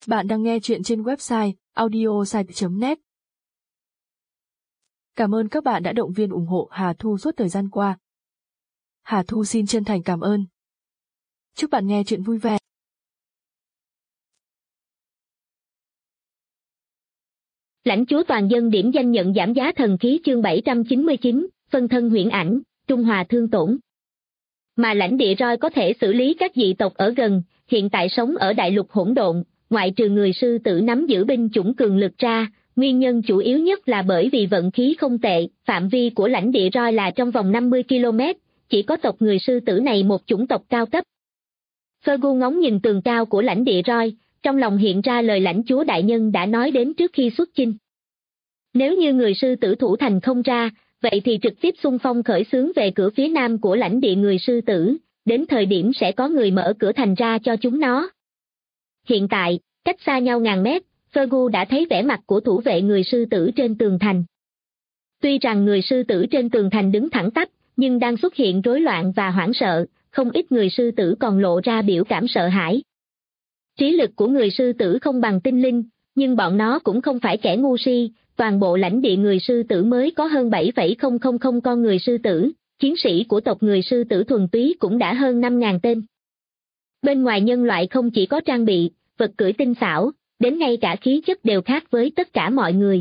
Bạn đang nghe chuyện trên website audiosite.net. Cảm ơn các bạn đã động viên ủng hộ Hà Thu suốt thời gian qua. Hà Thu xin chân thành cảm ơn. Chúc bạn nghe chuyện vui vẻ. Lãnh chúa toàn dân điểm danh nhận giảm giá thần khí chương 799, phân thân huyễn ảnh, trung hòa thương tổn. Mà lãnh địa roi có thể xử lý các dị tộc ở gần, hiện tại sống ở đại lục hỗn độn, ngoại trừ người sư tử nắm giữ binh chủng cường lực ra, nguyên nhân chủ yếu nhất là bởi vì vận khí không tệ, phạm vi của lãnh địa roi là trong vòng 50 km, chỉ có tộc người sư tử này một chủng tộc cao cấp. Fergus ngóng nhìn tường cao của lãnh địa roi, trong lòng hiện ra lời lãnh chúa đại nhân đã nói đến trước khi xuất chinh. Nếu như người sư tử thủ thành không ra, vậy thì trực tiếp xung phong khởi xướng về cửa phía nam của lãnh địa người sư tử, đến thời điểm sẽ có người mở cửa thành ra cho chúng nó. Hiện tại, cách xa nhau ngàn mét, Fergus đã thấy vẻ mặt của thủ vệ người sư tử trên tường thành. Tuy rằng người sư tử trên tường thành đứng thẳng tắp, nhưng đang xuất hiện rối loạn và hoảng sợ, không ít người sư tử còn lộ ra biểu cảm sợ hãi. Trí lực của người sư tử không bằng tinh linh, nhưng bọn nó cũng không phải kẻ ngu si, toàn bộ lãnh địa người sư tử mới có hơn 7,000 con người sư tử, chiến sĩ của tộc người sư tử thuần túy cũng đã hơn 5.000 tên. Bên ngoài nhân loại không chỉ có trang bị, vật cưỡi tinh xảo, đến ngay cả khí chất đều khác với tất cả mọi người.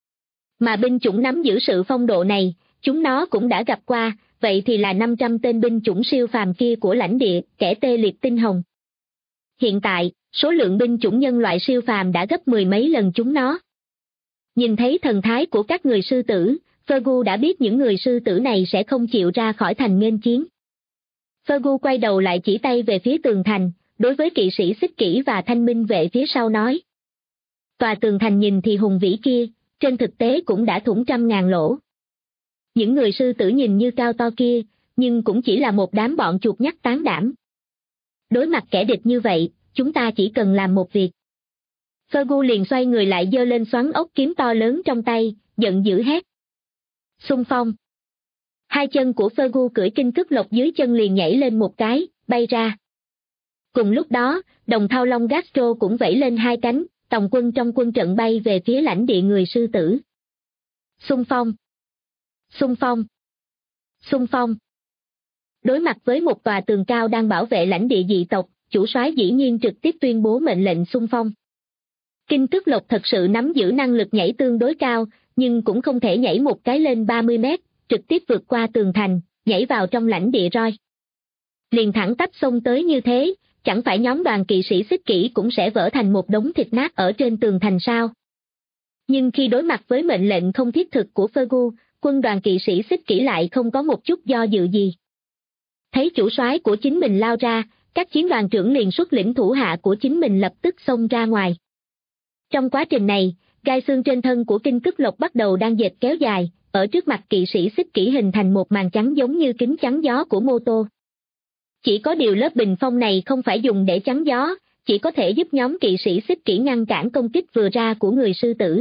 Mà binh chủng nắm giữ sự phong độ này, chúng nó cũng đã gặp qua, vậy thì là 500 tên binh chủng siêu phàm kia của lãnh địa, kẻ tê liệt tinh hồng. Hiện tại, số lượng binh chủng nhân loại siêu phàm đã gấp 10 mấy lần chúng nó. Nhìn thấy thần thái của các người sư tử, Fergus đã biết những người sư tử này sẽ không chịu ra khỏi thành nghênh chiến. Fergus quay đầu lại chỉ tay về phía tường thành, đối với kỵ sĩ xích kỷ và thanh minh vệ phía sau nói. Tòa tường thành nhìn thì hùng vĩ kia, trên thực tế cũng đã thủng 100.000 lỗ. Những người sư tử nhìn như cao to kia, nhưng cũng chỉ là một đám bọn chuột nhắt tán đảm. Đối mặt kẻ địch như vậy, chúng ta chỉ cần làm một việc. Fergus liền xoay người lại giơ lên xoắn ốc kiếm to lớn trong tay, giận dữ hét. Xung phong. Hai chân của Fergus cưỡi kinh cức lộc dưới chân liền nhảy lên một cái, bay ra. Cùng lúc đó, đồng thao long Gastro cũng vẫy lên hai cánh, tòng quân trong quân trận bay về phía lãnh địa người sư tử. Xung phong. Xung phong. Xung phong. Đối mặt với một tòa tường cao đang bảo vệ lãnh địa dị tộc, chủ soái dĩ nhiên trực tiếp tuyên bố mệnh lệnh xung phong. Kinh cức lộc thật sự nắm giữ năng lực nhảy tương đối cao, nhưng cũng không thể nhảy một cái lên 30 mét, trực tiếp vượt qua tường thành, nhảy vào trong lãnh địa roi. Liền thẳng tắp xông tới như thế, chẳng phải nhóm đoàn kỵ sĩ xích kỷ cũng sẽ vỡ thành một đống thịt nát ở trên tường thành sao? Nhưng khi đối mặt với mệnh lệnh không thiết thực của Fergus, quân đoàn kỵ sĩ xích kỷ lại không có một chút do dự gì. Thấy chủ soái của chính mình lao ra, các chiến đoàn trưởng liền xuất lĩnh thủ hạ của chính mình lập tức xông ra ngoài. Trong quá trình này, gai xương trên thân của kinh cức lộc bắt đầu đang dệt kéo dài, ở trước mặt kỵ sĩ xích kỷ hình thành một màn trắng giống như kính chắn gió của mô tô. Chỉ có điều lớp bình phong này không phải dùng để chắn gió, chỉ có thể giúp nhóm kỵ sĩ xích kỷ ngăn cản công kích vừa ra của người sư tử.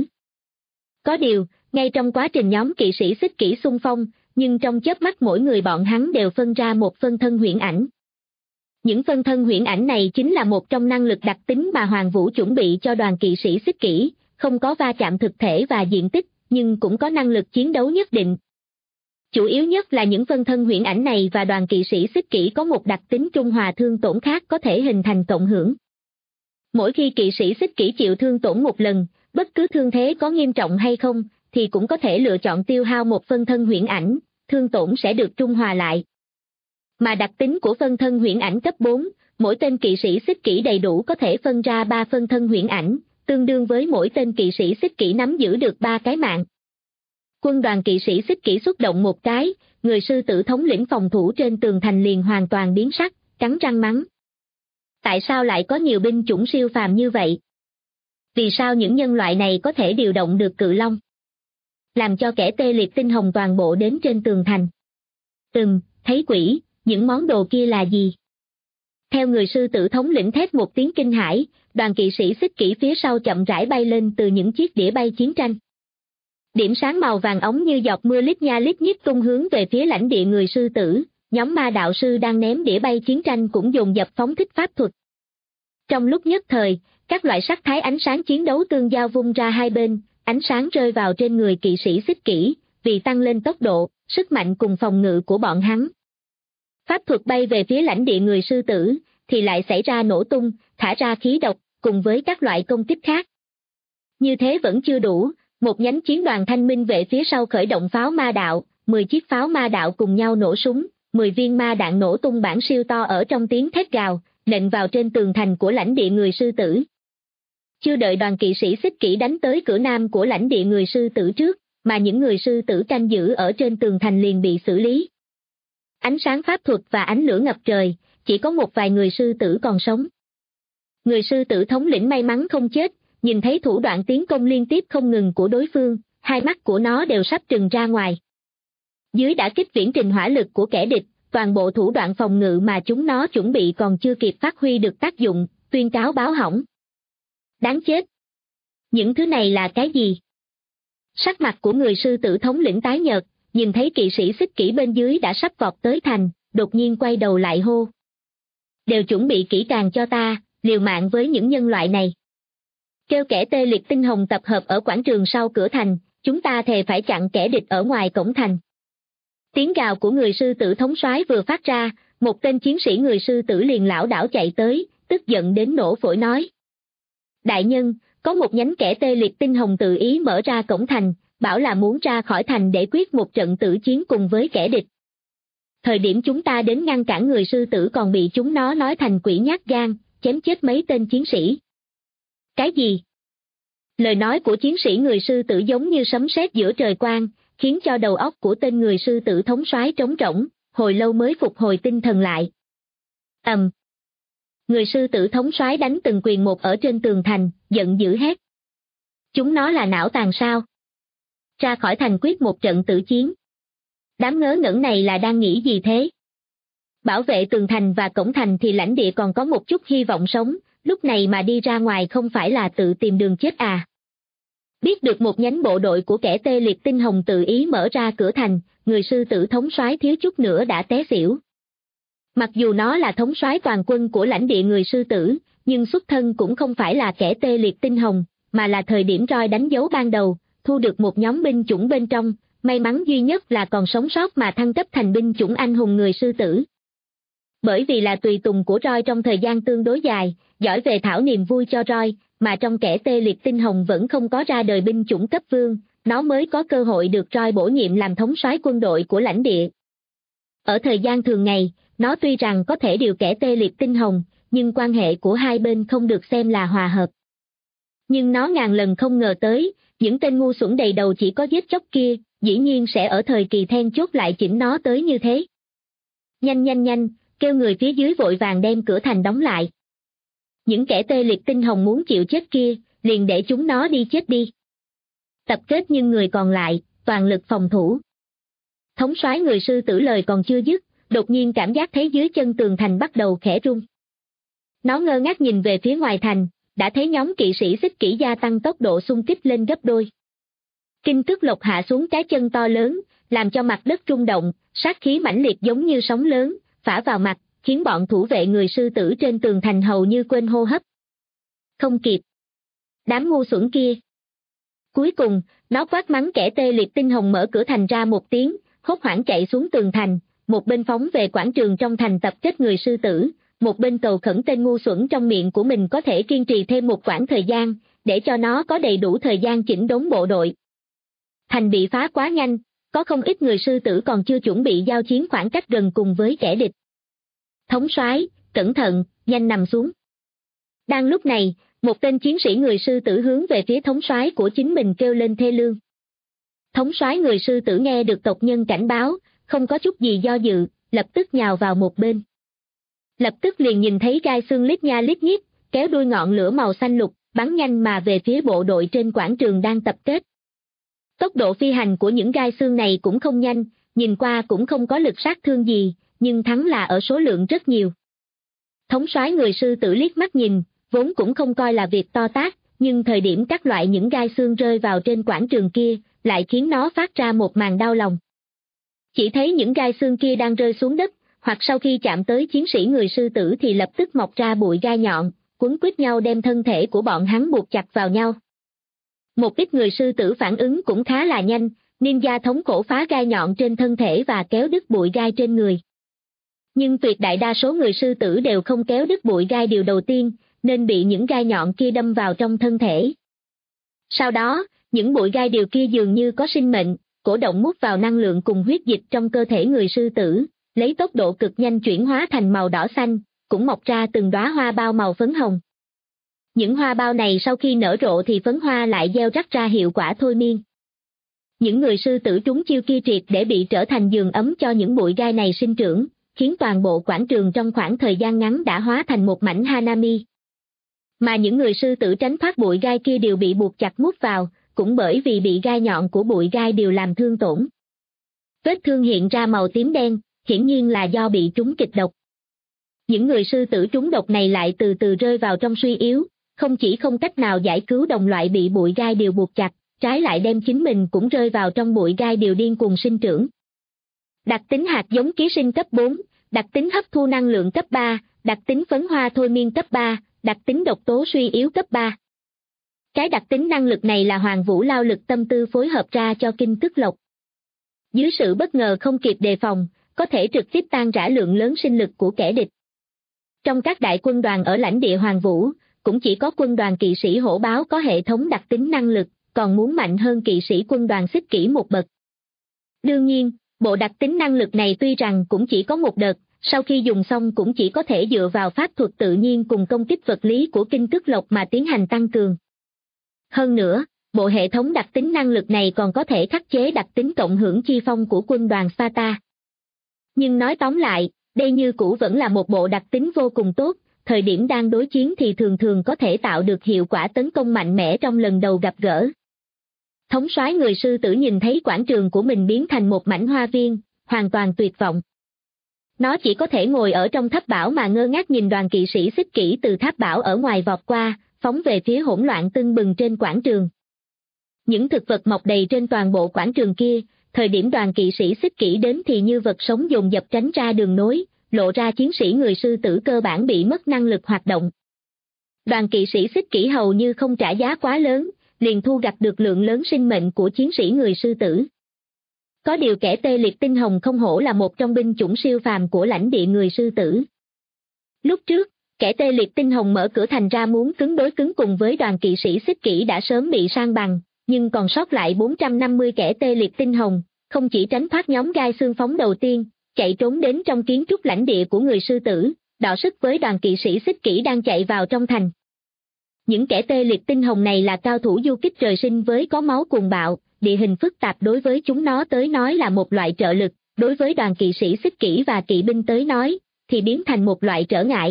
Có điều, ngay trong quá trình nhóm kỵ sĩ xích kỷ xung phong, nhưng trong chớp mắt mỗi người bọn hắn đều phân ra một phân thân huyễn ảnh. Những phân thân huyễn ảnh này chính là một trong năng lực đặc tính mà Hoàng Vũ chuẩn bị cho đoàn kỵ sĩ xích kỷ, không có va chạm thực thể và diện tích, nhưng cũng có năng lực chiến đấu nhất định. Chủ yếu nhất là những phân thân huyễn ảnh này và đoàn kỵ sĩ xích kỷ có một đặc tính trung hòa thương tổn khác có thể hình thành cộng hưởng. Mỗi khi kỵ sĩ xích kỷ chịu thương tổn một lần, bất cứ thương thế có nghiêm trọng hay không, thì cũng có thể lựa chọn tiêu hao một phân thân huyễn ảnh, thương tổn sẽ được trung hòa lại. Mà đặc tính của phân thân huyễn ảnh cấp 4, mỗi tên kỵ sĩ xích kỷ đầy đủ có thể phân ra 3 phân thân huyễn ảnh, tương đương với mỗi tên kỵ sĩ xích kỷ nắm giữ được 3 cái mạng. Quân đoàn kỵ sĩ xích kỷ xuất động một cái, người sư tử thống lĩnh phòng thủ trên tường thành liền hoàn toàn biến sắc, cắn răng mắng. Tại sao lại có nhiều binh chủng siêu phàm như vậy? Vì sao những nhân loại này có thể điều động được cự long? Làm cho kẻ tê liệt tinh hồng toàn bộ đến trên tường thành. Thấy quỷ, những món đồ kia là gì? Theo người sư tử thống lĩnh thét một tiếng kinh hãi, đoàn kỵ sĩ xích kỷ phía sau chậm rãi bay lên từ những chiếc đĩa bay chiến tranh. Điểm sáng màu vàng ống như giọt mưa lít nha lít nhít tung hướng về phía lãnh địa người sư tử, nhóm ma đạo sư đang ném đĩa bay chiến tranh cũng dồn dập phóng thích pháp thuật. Trong lúc nhất thời, các loại sắc thái ánh sáng chiến đấu tương giao vung ra hai bên, ánh sáng rơi vào trên người kỵ sĩ Xích Kỷ, vì tăng lên tốc độ, sức mạnh cùng phòng ngự của bọn hắn. Pháp thuật bay về phía lãnh địa người sư tử, thì lại xảy ra nổ tung, thả ra khí độc, cùng với các loại công kích khác. Như thế vẫn chưa đủ, một nhánh chiến đoàn thanh minh vệ phía sau khởi động pháo ma đạo, 10 chiếc pháo ma đạo cùng nhau nổ súng, 10 viên ma đạn nổ tung bản siêu to ở trong tiếng thét gào, nện vào trên tường thành của lãnh địa người sư tử. Chưa đợi đoàn kỵ sĩ Xích Kỷ đánh tới cửa nam của lãnh địa người sư tử trước, mà những người sư tử canh giữ ở trên tường thành liền bị xử lý. Ánh sáng pháp thuật và ánh lửa ngập trời, chỉ có một vài người sư tử còn sống. Người sư tử thống lĩnh may mắn không chết, nhìn thấy thủ đoạn tiến công liên tiếp không ngừng của đối phương, hai mắt của nó đều sắp trừng ra ngoài. Dưới đả kích viễn trình hỏa lực của kẻ địch, toàn bộ thủ đoạn phòng ngự mà chúng nó chuẩn bị còn chưa kịp phát huy được tác dụng, tuyên cáo báo hỏng. Đáng chết! Những thứ này là cái gì? Sắc mặt của người sư tử thống lĩnh tái nhợt, nhìn thấy kỵ sĩ Xích Kỷ bên dưới đã sắp vọt tới thành, đột nhiên quay đầu lại hô. Đều chuẩn bị kỹ càng cho ta, liều mạng với những nhân loại này. Kêu kẻ tê liệt tinh hồng tập hợp ở quảng trường sau cửa thành, chúng ta thề phải chặn kẻ địch ở ngoài cổng thành. Tiếng gào của người sư tử thống soái vừa phát ra, một tên chiến sĩ người sư tử liền lảo đảo chạy tới, tức giận đến nổ phổi nói. Đại nhân, có một nhánh kẻ tê liệt tinh hồng tự ý mở ra cổng thành, bảo là muốn ra khỏi thành để quyết một trận tử chiến cùng với kẻ địch. Thời điểm chúng ta đến ngăn cản người sư tử còn bị chúng nó nói thành quỷ nhát gan, chém chết mấy tên chiến sĩ. Cái gì? Lời nói của chiến sĩ người sư tử giống như sấm sét giữa trời quang, khiến cho đầu óc của tên người sư tử thống soái trống rỗng, hồi lâu mới phục hồi tinh thần lại. Người sư tử thống soái đánh từng quyền một ở trên tường thành, giận dữ hét. Chúng nó là não tàn sao? Ra khỏi thành quyết một trận tử chiến. Đám ngớ ngẩn này là đang nghĩ gì thế? Bảo vệ tường thành và cổng thành thì lãnh địa còn có một chút hy vọng sống, lúc này mà đi ra ngoài không phải là tự tìm đường chết à? Biết được một nhánh bộ đội của kẻ tê liệt tinh hồng tự ý mở ra cửa thành, người sư tử thống soái thiếu chút nữa đã té xỉu. Mặc dù nó là thống soái toàn quân của lãnh địa người sư tử, nhưng xuất thân cũng không phải là kẻ tê liệt tinh hồng, mà là thời điểm roi đánh dấu ban đầu, thu được một nhóm binh chủng bên trong, may mắn duy nhất là còn sống sót mà thăng cấp thành binh chủng anh hùng người sư tử. Bởi vì là tùy tùng của roi trong thời gian tương đối dài, giỏi về thảo niềm vui cho roi, mà trong kẻ tê liệt tinh hồng vẫn không có ra đời binh chủng cấp vương, nó mới có cơ hội được roi bổ nhiệm làm thống soái quân đội của lãnh địa. Ở thời gian thường ngày, nó tuy rằng có thể điều kẻ tê liệt tinh hồng, nhưng quan hệ của hai bên không được xem là hòa hợp. Nhưng nó ngàn lần không ngờ tới, những tên ngu xuẩn đầy đầu chỉ có giết chóc kia, dĩ nhiên sẽ ở thời kỳ then chốt lại chỉnh nó tới như thế. Nhanh, kêu người phía dưới vội vàng đem cửa thành đóng lại. Những kẻ tê liệt tinh hồng muốn chịu chết kia, liền để chúng nó đi chết đi. Tập kết nhưng người còn lại, toàn lực phòng thủ. Thống soái người sư tử lời còn chưa dứt, đột nhiên cảm giác thấy dưới chân tường thành bắt đầu khẽ rung. Nó ngơ ngác nhìn về phía ngoài thành, đã thấy nhóm kỵ sĩ Xích Kỷ gia tăng tốc độ xung kích lên gấp đôi. Kinh Tức Lộc hạ xuống cái chân to lớn, làm cho mặt đất rung động, sát khí mãnh liệt giống như sóng lớn, phả vào mặt, khiến bọn thủ vệ người sư tử trên tường thành hầu như quên hô hấp. Không kịp. Đám ngu xuẩn kia. Cuối cùng, nó quát mắng kẻ tê liệt tinh hồng mở cửa thành ra một tiếng, hốt hoảng chạy xuống tường thành, một bên phóng về quảng trường trong thành tập kết người sư tử, một bên cầu khẩn tên ngu xuẩn trong miệng của mình có thể kiên trì thêm một quãng thời gian, để cho nó có đầy đủ thời gian chỉnh đốn bộ đội. Thành bị phá quá nhanh, có không ít người sư tử còn chưa chuẩn bị giao chiến khoảng cách gần cùng với kẻ địch. Thống soái, cẩn thận, nhanh nằm xuống. Đang lúc này, một tên chiến sĩ người sư tử hướng về phía thống soái của chính mình kêu lên thê lương. Thống soái người sư tử nghe được tộc nhân cảnh báo, không có chút gì do dự, lập tức nhào vào một bên. Lập tức liền nhìn thấy gai xương lít nha lít nhít, kéo đuôi ngọn lửa màu xanh lục, bắn nhanh mà về phía bộ đội trên quảng trường đang tập kết. Tốc độ phi hành của những gai xương này cũng không nhanh, nhìn qua cũng không có lực sát thương gì, nhưng thắng là ở số lượng rất nhiều. Thống soái người sư tử liếc mắt nhìn, vốn cũng không coi là việc to tát, nhưng thời điểm các loại những gai xương rơi vào trên quảng trường kia, lại khiến nó phát ra một màn đau lòng. Chỉ thấy những gai xương kia đang rơi xuống đất, hoặc sau khi chạm tới chiến sĩ người sư tử thì lập tức mọc ra bụi gai nhọn, quấn quýt nhau đem thân thể của bọn hắn buộc chặt vào nhau. Một ít người sư tử phản ứng cũng khá là nhanh, ninja thống khổ phá gai nhọn trên thân thể và kéo đứt bụi gai trên người. Nhưng tuyệt đại đa số người sư tử đều không kéo đứt bụi gai điều đầu tiên, nên bị những gai nhọn kia đâm vào trong thân thể. Sau đó, những bụi gai điều kia dường như có sinh mệnh, cổ động mút vào năng lượng cùng huyết dịch trong cơ thể người sư tử, lấy tốc độ cực nhanh chuyển hóa thành màu đỏ xanh, cũng mọc ra từng đóa hoa bao màu phấn hồng. Những hoa bao này sau khi nở rộ thì phấn hoa lại gieo rắc ra hiệu quả thôi miên. Những người sư tử trúng chiêu kia triệt để bị trở thành giường ấm cho những bụi gai này sinh trưởng, khiến toàn bộ quảng trường trong khoảng thời gian ngắn đã hóa thành một mảnh hanami. Mà những người sư tử tránh thoát bụi gai kia đều bị buộc chặt mút vào, cũng bởi vì bị gai nhọn của bụi gai đều làm thương tổn. Vết thương hiện ra màu tím đen, hiển nhiên là do bị trúng kịch độc. Những người sư tử trúng độc này lại từ từ rơi vào trong suy yếu, không chỉ không cách nào giải cứu đồng loại bị bụi gai điều buộc chặt, trái lại đem chính mình cũng rơi vào trong bụi gai điều điên cuồng sinh trưởng. Đặc tính hạt giống ký sinh cấp 4, đặc tính hấp thu năng lượng cấp 3, đặc tính phấn hoa thôi miên cấp 3, đặc tính độc tố suy yếu cấp 3. Cái đặc tính năng lực này là Hoàng Vũ lao lực tâm tư phối hợp ra cho Kinh Tức Lộc. Dưới sự bất ngờ không kịp đề phòng, có thể trực tiếp tan rã lượng lớn sinh lực của kẻ địch. Trong các đại quân đoàn ở lãnh địa Hoàng Vũ, cũng chỉ có quân đoàn kỵ sĩ hổ báo có hệ thống đặc tính năng lực, còn muốn mạnh hơn kỵ sĩ quân đoàn xích kỷ một bậc. Đương nhiên, bộ đặc tính năng lực này tuy rằng cũng chỉ có một đợt, sau khi dùng xong cũng chỉ có thể dựa vào pháp thuật tự nhiên cùng công kích vật lý của Kinh Tức Lộc mà tiến hành tăng cường. Hơn nữa, bộ hệ thống đặc tính năng lực này còn có thể khắc chế đặc tính cộng hưởng chi phong của quân đoàn Sparta. Nhưng nói tóm lại, đây như cũ vẫn là một bộ đặc tính vô cùng tốt, thời điểm đang đối chiến thì thường thường có thể tạo được hiệu quả tấn công mạnh mẽ trong lần đầu gặp gỡ. Thống soái người sư tử nhìn thấy quảng trường của mình biến thành một mảnh hoa viên, hoàn toàn tuyệt vọng. Nó chỉ có thể ngồi ở trong tháp bảo mà ngơ ngác nhìn đoàn kỵ sĩ xích kỷ từ tháp bảo ở ngoài vọt qua, phóng về phía hỗn loạn tưng bừng trên quảng trường. Những thực vật mọc đầy trên toàn bộ quảng trường kia, thời điểm đoàn kỵ sĩ xích kỷ đến thì như vật sống dồn dập tránh ra đường nối, lộ ra chiến sĩ người sư tử cơ bản bị mất năng lực hoạt động. Đoàn kỵ sĩ xích kỷ hầu như không trả giá quá lớn, liền thu gặt được lượng lớn sinh mệnh của chiến sĩ người sư tử. Có điều kẻ tê liệt tinh hồng không hổ là một trong binh chủng siêu phàm của lãnh địa người sư tử. Lúc trước, kẻ tê liệt tinh hồng mở cửa thành ra muốn cứng đối cứng cùng với đoàn kỵ sĩ xích kỷ đã sớm bị san bằng, nhưng còn sót lại 450 kẻ tê liệt tinh hồng, không chỉ tránh thoát nhóm gai xương phóng đầu tiên, chạy trốn đến trong kiến trúc lãnh địa của người sư tử, đọ sức với đoàn kỵ sĩ xích kỷ đang chạy vào trong thành. Những kẻ tê liệt tinh hồng này là cao thủ du kích trời sinh với có máu cuồng bạo, địa hình phức tạp đối với chúng nó tới nói là một loại trợ lực, đối với đoàn kỵ sĩ xích kỷ và kỵ binh tới nói, thì biến thành một loại trở ngại.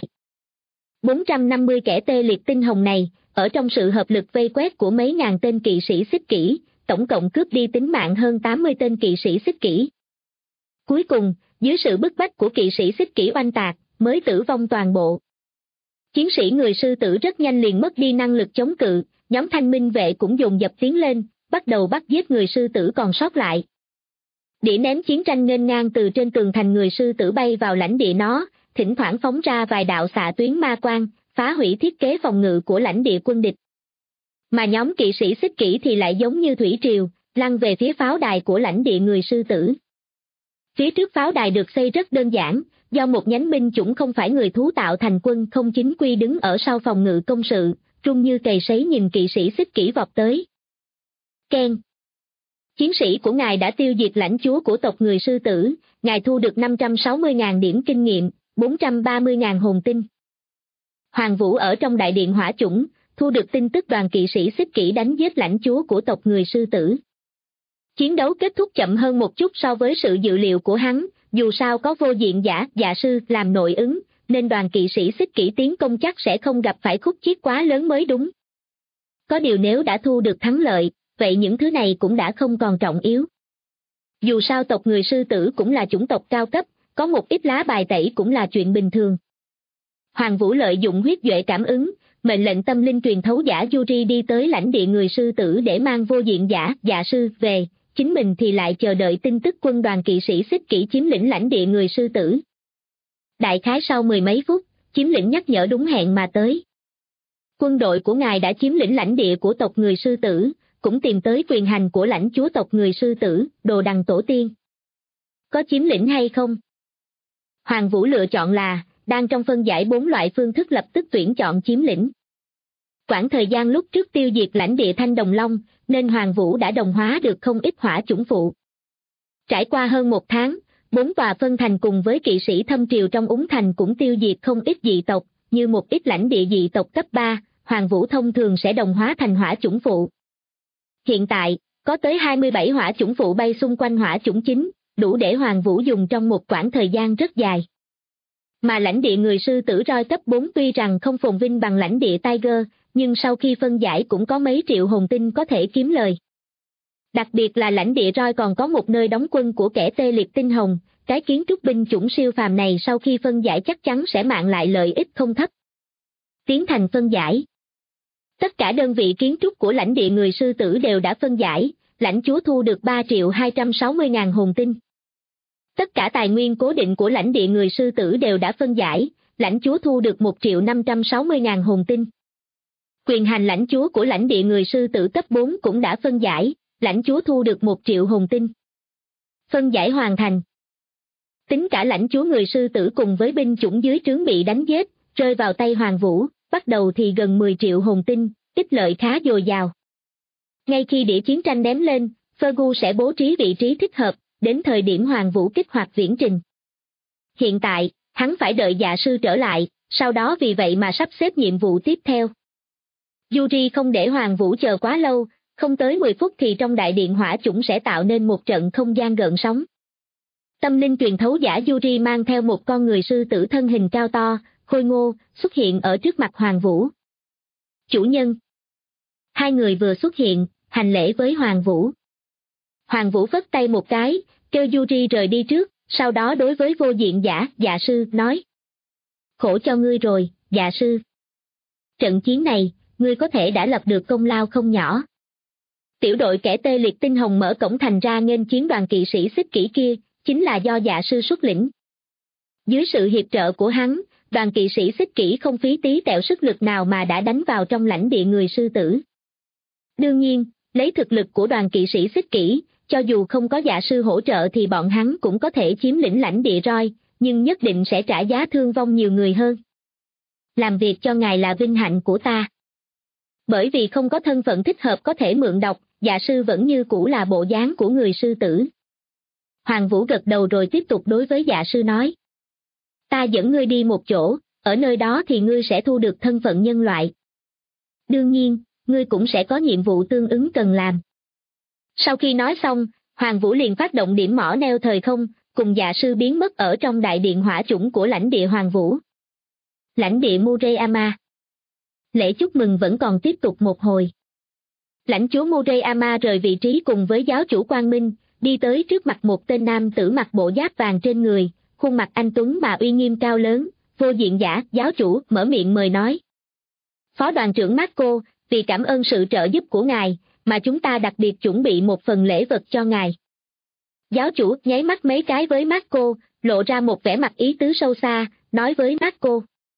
450 kẻ tê liệt tinh hồng này, ở trong sự hợp lực vây quét của mấy ngàn tên kỵ sĩ xích kỷ, tổng cộng cướp đi tính mạng hơn 80 tên kỵ sĩ xích kỷ. Cuối cùng, dưới sự bức bách của kỵ sĩ xích kỷ oanh tạc, mới tử vong toàn bộ. Chiến sĩ người sư tử rất nhanh liền mất đi năng lực chống cự, nhóm thanh minh vệ cũng dồn dập tiến lên, bắt đầu bắt giết người sư tử còn sót lại. Đĩa ném chiến tranh nghênh ngang từ trên tường thành người sư tử bay vào lãnh địa nó, thỉnh thoảng phóng ra vài đạo xạ tuyến ma quang, phá hủy thiết kế phòng ngự của lãnh địa quân địch. Mà nhóm kỵ sĩ xích kỷ thì lại giống như thủy triều, lăn về phía pháo đài của lãnh địa người sư tử. Phía trước pháo đài được xây rất đơn giản, do một nhánh binh chủng không phải người thú tạo thành quân không chính quy đứng ở sau phòng ngự công sự, trung như cày sấy nhìn kỵ sĩ xích kỷ vọt tới. Keng. Chiến sĩ của ngài đã tiêu diệt lãnh chúa của tộc người sư tử, ngài thu được 560.000 điểm kinh nghiệm, 430.000 hồn tinh. Hoàng Vũ ở trong đại điện hỏa chủng, thu được tin tức đoàn kỵ sĩ xích kỷ đánh giết lãnh chúa của tộc người sư tử. Chiến đấu kết thúc chậm hơn một chút so với sự dự liệu của hắn, dù sao có vô diện dạ sư làm nội ứng, nên đoàn kỵ sĩ xích kỷ tiến công chắc sẽ không gặp phải khúc chiết quá lớn mới đúng. Có điều nếu đã thu được thắng lợi, vậy những thứ này cũng đã không còn trọng yếu. Dù sao tộc người sư tử cũng là chủng tộc cao cấp, có một ít lá bài tẩy cũng là chuyện bình thường. Hoàng Vũ lợi dụng huyết duệ cảm ứng, mệnh lệnh tâm linh truyền thấu giả Yuri đi tới lãnh địa người sư tử để mang vô diện dạ sư về, chính mình thì lại chờ đợi tin tức quân đoàn kỵ sĩ xích kỷ chiếm lĩnh lãnh địa người sư tử. Đại khái sau mười mấy phút, chiếm lĩnh nhắc nhở đúng hẹn mà tới. Quân đội của ngài đã chiếm lĩnh lãnh địa của tộc người sư tử, cũng tìm tới quyền hành của lãnh chúa tộc người sư tử, Đồ Đằng Tổ tiên. Có chiếm lĩnh hay không? Hoàng Vũ lựa chọn là, đang trong phân giải 4 loại phương thức lập tức tuyển chọn chiếm lĩnh. Quãng thời gian lúc trước tiêu diệt lãnh địa Thanh Đồng Long, nên Hoàng Vũ đã đồng hóa được không ít hỏa chủng phụ. Trải qua hơn 1 tháng, 4 tòa phân thành cùng với kỵ sĩ thâm triều trong Úng Thành cũng tiêu diệt không ít dị tộc, như một ít lãnh địa dị tộc cấp 3, Hoàng Vũ thông thường sẽ đồng hóa thành hỏa chủng phụ. Hiện tại, có tới 27 hỏa chủng phụ bay xung quanh hỏa chủng chính, đủ để Hoàng Vũ dùng trong một quãng thời gian rất dài. Mà lãnh địa người sư tử roi cấp 4 tuy rằng không phồn vinh bằng lãnh địa Tiger, nhưng sau khi phân giải cũng có mấy triệu hồn tinh có thể kiếm lời. Đặc biệt là lãnh địa roi còn có một nơi đóng quân của kẻ tê liệt tinh hồng, cái kiến trúc binh chủng siêu phàm này sau khi phân giải chắc chắn sẽ mang lại lợi ích không thấp. Tiến thành phân giải. Tất cả đơn vị kiến trúc của lãnh địa người sư tử đều đã phân giải, lãnh chúa thu được 3.260.000 hồn tinh. Tất cả tài nguyên cố định của lãnh địa người sư tử đều đã phân giải, lãnh chúa thu được 1.560.000 hồn tinh. Quyền hành lãnh chúa của lãnh địa người sư tử cấp 4 cũng đã phân giải, lãnh chúa thu được 1 triệu hồn tinh. Phân giải hoàn thành. Tính cả lãnh chúa người sư tử cùng với binh chủng dưới trướng bị đánh giết, rơi vào tay Hoàng Vũ, bắt đầu thì gần 10 triệu hồn tinh, ích lợi khá dồi dào. Ngay khi đĩa chiến tranh đếm lên, Fergus sẽ bố trí vị trí thích hợp, đến thời điểm Hoàng Vũ kích hoạt viễn trình. Hiện tại, hắn phải đợi dạ sư trở lại, sau đó vì vậy mà sắp xếp nhiệm vụ tiếp theo. Yuri không để Hoàng Vũ chờ quá lâu, không tới 10 phút thì trong đại điện hỏa chủng sẽ tạo nên một trận không gian gợn sóng. Tâm linh truyền thấu giả Yuri mang theo một con người sư tử thân hình cao to, khôi ngô, xuất hiện ở trước mặt Hoàng Vũ. Chủ nhân. Hai người vừa xuất hiện, hành lễ với Hoàng Vũ. Hoàng Vũ phất tay một cái, kêu Yuri rời đi trước, sau đó đối với vô diện giả, dạ sư, nói. Khổ cho ngươi rồi, dạ sư. Trận chiến này, ngươi có thể đã lập được công lao không nhỏ. Tiểu đội kẻ tê liệt tinh hồng mở cổng thành ra nghênh chiến đoàn kỵ sĩ xích kỷ kia, chính là do dạ sư xuất lĩnh. Dưới sự hiệp trợ của hắn, đoàn kỵ sĩ xích kỷ không phí tí tẹo sức lực nào mà đã đánh vào trong lãnh địa người sư tử. Đương nhiên, lấy thực lực của đoàn kỵ sĩ xích kỷ, cho dù không có dạ sư hỗ trợ thì bọn hắn cũng có thể chiếm lĩnh lãnh địa roi, nhưng nhất định sẽ trả giá thương vong nhiều người hơn. Làm việc cho ngài là vinh hạnh của ta. Bởi vì không có thân phận thích hợp có thể mượn đọc, dạ sư vẫn như cũ là bộ dáng của người sư tử. Hoàng Vũ gật đầu rồi tiếp tục đối với dạ sư nói. Ta dẫn ngươi đi một chỗ, ở nơi đó thì ngươi sẽ thu được thân phận nhân loại. Đương nhiên, ngươi cũng sẽ có nhiệm vụ tương ứng cần làm. Sau khi nói xong, Hoàng Vũ liền phát động điểm mỏ neo thời không, cùng dạ sư biến mất ở trong đại điện hỏa chủng của lãnh địa Hoàng Vũ. Lãnh địa Murayama. Lễ chúc mừng vẫn còn tiếp tục một hồi. Lãnh chúa Murayama rời vị trí cùng với giáo chủ Quang Minh, đi tới trước mặt một tên nam tử mặc bộ giáp vàng trên người, khuôn mặt anh tuấn mà uy nghiêm cao lớn, vô diện giả, giáo chủ, mở miệng mời nói. Phó đoàn trưởng Marco, vì cảm ơn sự trợ giúp của ngài, mà chúng ta đặc biệt chuẩn bị một phần lễ vật cho ngài. Giáo chủ nháy mắt mấy cái với Marco, lộ ra một vẻ mặt ý tứ sâu xa, nói với Marco.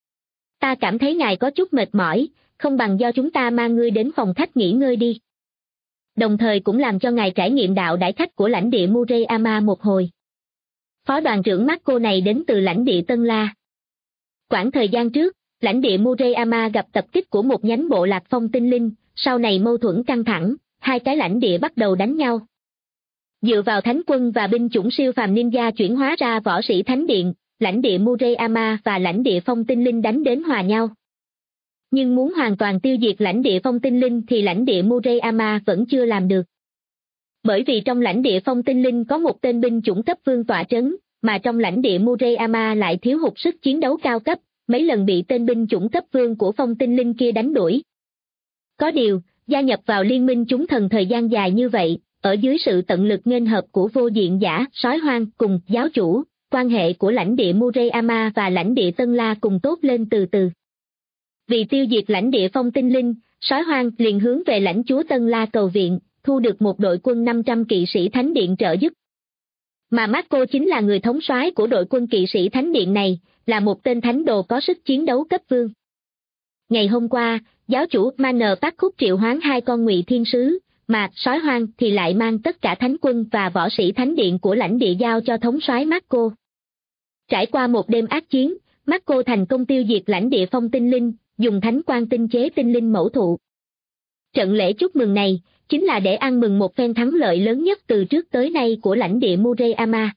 Ta cảm thấy ngài có chút mệt mỏi, không bằng do chúng ta mang ngươi đến phòng khách nghỉ ngơi đi. Đồng thời cũng làm cho ngài trải nghiệm đạo đãi khách của lãnh địa Murayama một hồi. Phó đoàn trưởng Marco này đến từ lãnh địa Tân La. Quãng thời gian trước, lãnh địa Murayama gặp tập kích của một nhánh bộ lạc phong tinh linh, sau này mâu thuẫn căng thẳng, hai cái lãnh địa bắt đầu đánh nhau. Dựa vào thánh quân và binh chủng siêu phàm ninja chuyển hóa ra võ sĩ thánh điện, lãnh địa Murayama và lãnh địa phong tinh linh đánh đến hòa nhau. Nhưng muốn hoàn toàn tiêu diệt lãnh địa phong tinh linh thì lãnh địa Murayama vẫn chưa làm được. Bởi vì trong lãnh địa phong tinh linh có một tên binh chủng cấp vương tọa trấn, mà trong lãnh địa Murayama lại thiếu hụt sức chiến đấu cao cấp, mấy lần bị tên binh chủng cấp vương của phong tinh linh kia đánh đuổi. Có điều, gia nhập vào liên minh chúng thần thời gian dài như vậy, ở dưới sự tận lực nghênh hợp của vô diện giả, sói hoang cùng giáo chủ, quan hệ của lãnh địa Murayama và lãnh địa Tân La cùng tốt lên từ từ. Vì tiêu diệt lãnh địa phong tinh linh, sói hoang liền hướng về lãnh chúa Tân La cầu viện, thu được một đội quân 500 kỵ sĩ thánh điện trợ giúp. Mà Marco chính là người thống soái của đội quân kỵ sĩ thánh điện này, là một tên thánh đồ có sức chiến đấu cấp vương. Ngày hôm qua, giáo chủ Man Park Khúc triệu hoán 2 con ngụy thiên sứ, mà Sói Hoang thì lại mang tất cả thánh quân và võ sĩ thánh điện của lãnh địa giao cho thống soái Marco. Trải qua một đêm ác chiến, Marco thành công tiêu diệt lãnh địa phong tinh linh, dùng thánh quang tinh chế tinh linh mẫu thụ. Trận lễ chúc mừng này chính là để ăn mừng một phen thắng lợi lớn nhất từ trước tới nay của lãnh địa Murayama.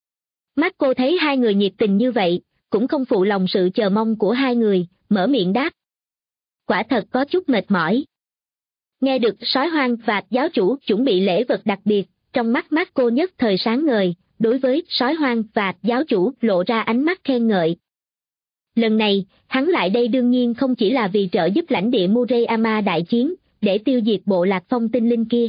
Marco thấy 2 người nhiệt tình như vậy, cũng không phụ lòng sự chờ mong của 2 người, mở miệng đáp. Quả thật có chút mệt mỏi. Nghe được Sói Hoang và giáo chủ chuẩn bị lễ vật đặc biệt, trong mắt Marco nhất thời sáng ngời, đối với Sói Hoang và giáo chủ lộ ra ánh mắt khen ngợi. Lần này, hắn lại đây đương nhiên không chỉ là vì trợ giúp lãnh địa Murayama đại chiến, để tiêu diệt bộ lạc phong tinh linh kia.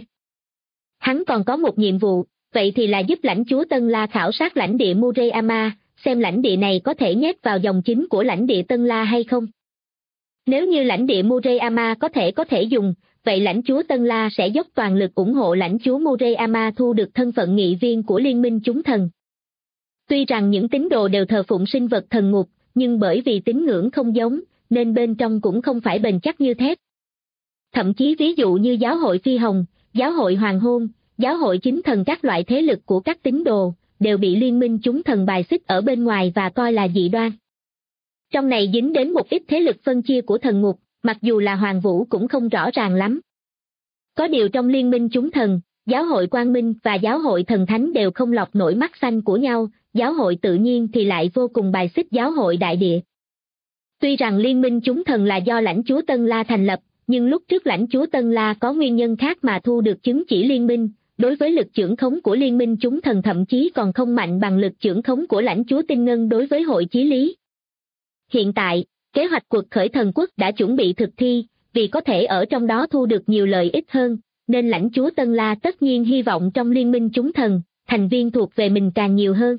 Hắn còn có một nhiệm vụ, vậy thì là giúp lãnh chúa Tân La khảo sát lãnh địa Murayama, xem lãnh địa này có thể nhét vào dòng chính của lãnh địa Tân La hay không. Nếu như lãnh địa Murayama có thể dùng, vậy lãnh chúa Tân La sẽ dốc toàn lực ủng hộ lãnh chúa Murayama thu được thân phận nghị viên của Liên minh chúng thần. Tuy rằng những tín đồ đều thờ phụng sinh vật thần ngục, nhưng bởi vì tín ngưỡng không giống, nên bên trong cũng không phải bền chắc như thép. Thậm chí ví dụ như giáo hội Phi Hồng, giáo hội Hoàng Hôn, giáo hội chính thần, các loại thế lực của các tín đồ, đều bị liên minh chúng thần bài xích ở bên ngoài và coi là dị đoan. Trong này dính đến một ít thế lực phân chia của thần ngục, mặc dù là Hoàng Vũ cũng không rõ ràng lắm. Có điều trong liên minh chúng thần, giáo hội Quang Minh và giáo hội Thần Thánh đều không lọt nổi mắt xanh của nhau, giáo hội tự nhiên thì lại vô cùng bài xích giáo hội Đại Địa. Tuy rằng liên minh chúng thần là do lãnh chúa Tân La thành lập, nhưng lúc trước lãnh chúa Tân La có nguyên nhân khác mà thu được chứng chỉ liên minh, đối với lực chưởng khống của liên minh chúng thần thậm chí còn không mạnh bằng lực chưởng khống của lãnh chúa Tinh Ngân đối với hội chí lý. Hiện tại, kế hoạch cuộc khởi thần quốc đã chuẩn bị thực thi, vì có thể ở trong đó thu được nhiều lợi ích hơn, nên lãnh chúa Tân La tất nhiên hy vọng trong liên minh chúng thần, thành viên thuộc về mình càng nhiều hơn.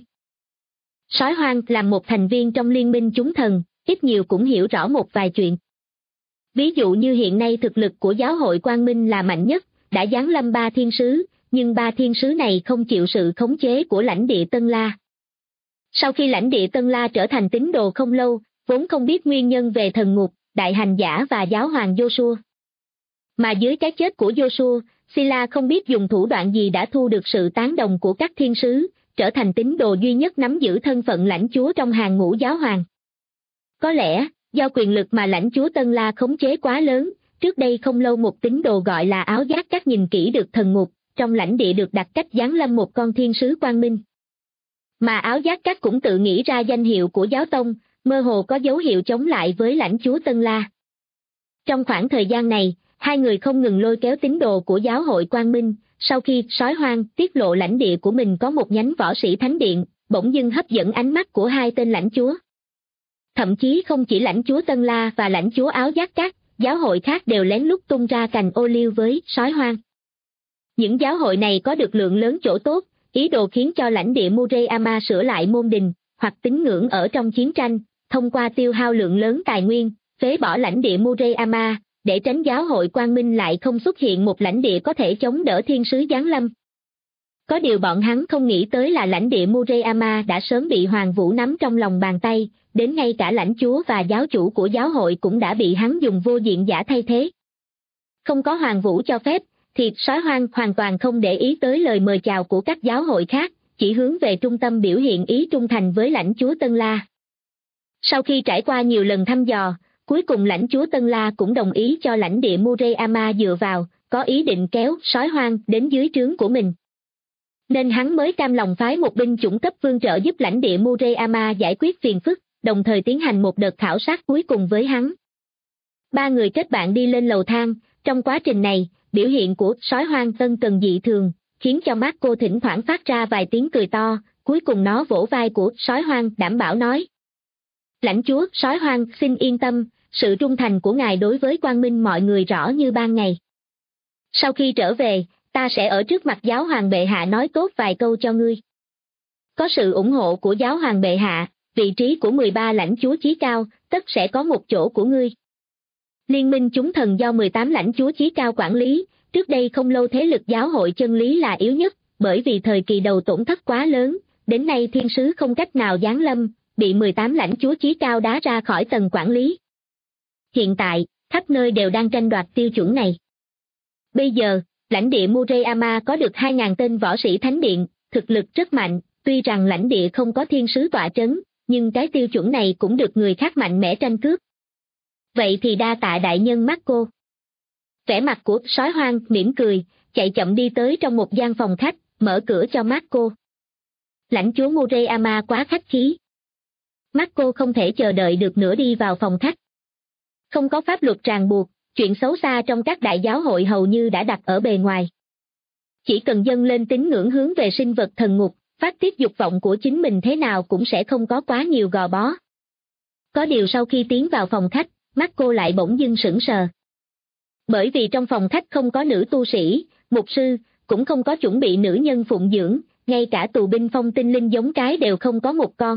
Sói Hoang làm một thành viên trong liên minh chúng thần, ít nhiều cũng hiểu rõ một vài chuyện. Ví dụ như hiện nay thực lực của giáo hội Quang Minh là mạnh nhất, đã giáng lâm 3 thiên sứ, nhưng 3 thiên sứ này không chịu sự khống chế của lãnh địa Tân La. Sau khi lãnh địa Tân La trở thành tín đồ không lâu, vốn không biết nguyên nhân về thần ngục, đại hành giả và giáo hoàng Joshua. Mà dưới cái chết của Joshua, Sila không biết dùng thủ đoạn gì đã thu được sự tán đồng của các thiên sứ, trở thành tín đồ duy nhất nắm giữ thân phận lãnh chúa trong hàng ngũ giáo hoàng. Có lẽ, do quyền lực mà lãnh chúa Tân La khống chế quá lớn, trước đây không lâu một tín đồ gọi là Áo Giác Các nhìn kỹ được thần ngục, trong lãnh địa được đặt cách giáng lâm một con thiên sứ quang minh. Mà Áo Giác Các cũng tự nghĩ ra danh hiệu của giáo tông, mơ hồ có dấu hiệu chống lại với lãnh chúa Tân La. Trong khoảng thời gian này, 2 người không ngừng lôi kéo tín đồ của giáo hội Quang Minh, sau khi Sói Hoang tiết lộ lãnh địa của mình có một nhánh võ sĩ thánh điện, bỗng dưng hấp dẫn ánh mắt của 2 tên lãnh chúa. Thậm chí không chỉ lãnh chúa Tân La và lãnh chúa Áo Giác Các, giáo hội khác đều lén lút tung ra cành ô liu với Sói Hoang. Những giáo hội này có được lượng lớn chỗ tốt, ý đồ khiến cho lãnh địa Murayama sửa lại môn đình, hoặc tín ngưỡng ở trong chiến tranh, thông qua tiêu hao lượng lớn tài nguyên, phế bỏ lãnh địa Murayama, để tránh giáo hội Quang Minh lại không xuất hiện một lãnh địa có thể chống đỡ thiên sứ giáng lâm. Có điều bọn hắn không nghĩ tới là lãnh địa Murayama đã sớm bị Hoàng Vũ nắm trong lòng bàn tay, đến ngay cả lãnh chúa và giáo chủ của giáo hội cũng đã bị hắn dùng vô diện giả thay thế. Không có Hoàng Vũ cho phép, thì Sói Hoang hoàn toàn không để ý tới lời mời chào của các giáo hội khác, chỉ hướng về trung tâm biểu hiện ý trung thành với lãnh chúa Tân La. Sau khi trải qua nhiều lần thăm dò, cuối cùng lãnh chúa Tân La cũng đồng ý cho lãnh địa Murayama dựa vào, có ý định kéo Sói Hoang đến dưới trướng của mình. Nên hắn mới cam lòng phái một binh chủng cấp vương trợ giúp lãnh địa Murayama giải quyết phiền phức, đồng thời tiến hành một đợt khảo sát cuối cùng với hắn. 3 người kết bạn đi lên lầu thang, trong quá trình này, biểu hiện của Sói Hoang tân cần dị thường, khiến cho Marco thỉnh thoảng phát ra vài tiếng cười to, cuối cùng nó vỗ vai của Sói Hoang đảm bảo nói. Lãnh chúa Sói Hoang xin yên tâm, sự trung thành của ngài đối với Quang Minh mọi người rõ như ban ngày. Sau khi trở về, ta sẽ ở trước mặt giáo hoàng bệ hạ nói tốt vài câu cho ngươi. Có sự ủng hộ của giáo hoàng bệ hạ, vị trí của 13 lãnh chúa chí cao, tất sẽ có một chỗ của ngươi. Liên minh chúng thần do 18 lãnh chúa chí cao quản lý, trước đây không lâu thế lực giáo hội chân lý là yếu nhất, bởi vì thời kỳ đầu tổn thất quá lớn, đến nay thiên sứ không cách nào giáng lâm, bị 18 lãnh chúa chí cao đá ra khỏi tầng quản lý. Hiện tại, khắp nơi đều đang tranh đoạt tiêu chuẩn này. Bây giờ, lãnh địa Murayama có được 2.000 tên võ sĩ thánh điện, thực lực rất mạnh, tuy rằng lãnh địa không có thiên sứ tọa trấn, nhưng cái tiêu chuẩn này cũng được người khác mạnh mẽ tranh cướp. Vậy thì đa tạ đại nhân Marco. Vẻ mặt của sói hoang mỉm cười, chạy chậm đi tới trong một gian phòng khách, mở cửa cho Marco. Lãnh chúa Murayama quá khách khí. Marco không thể chờ đợi được nữa đi vào phòng khách. Không có pháp luật ràng buộc, chuyện xấu xa trong các đại giáo hội hầu như đã đặt ở bề ngoài. Chỉ cần dâng lên tín ngưỡng hướng về sinh vật thần ngục, phát tiết dục vọng của chính mình thế nào cũng sẽ không có quá nhiều gò bó. Có điều sau khi tiến vào phòng khách, Marco lại bỗng dưng sững sờ. Bởi vì trong phòng khách không có nữ tu sĩ, mục sư, cũng không có chuẩn bị nữ nhân phụng dưỡng, ngay cả tù binh phong tinh linh giống cái đều không có một con.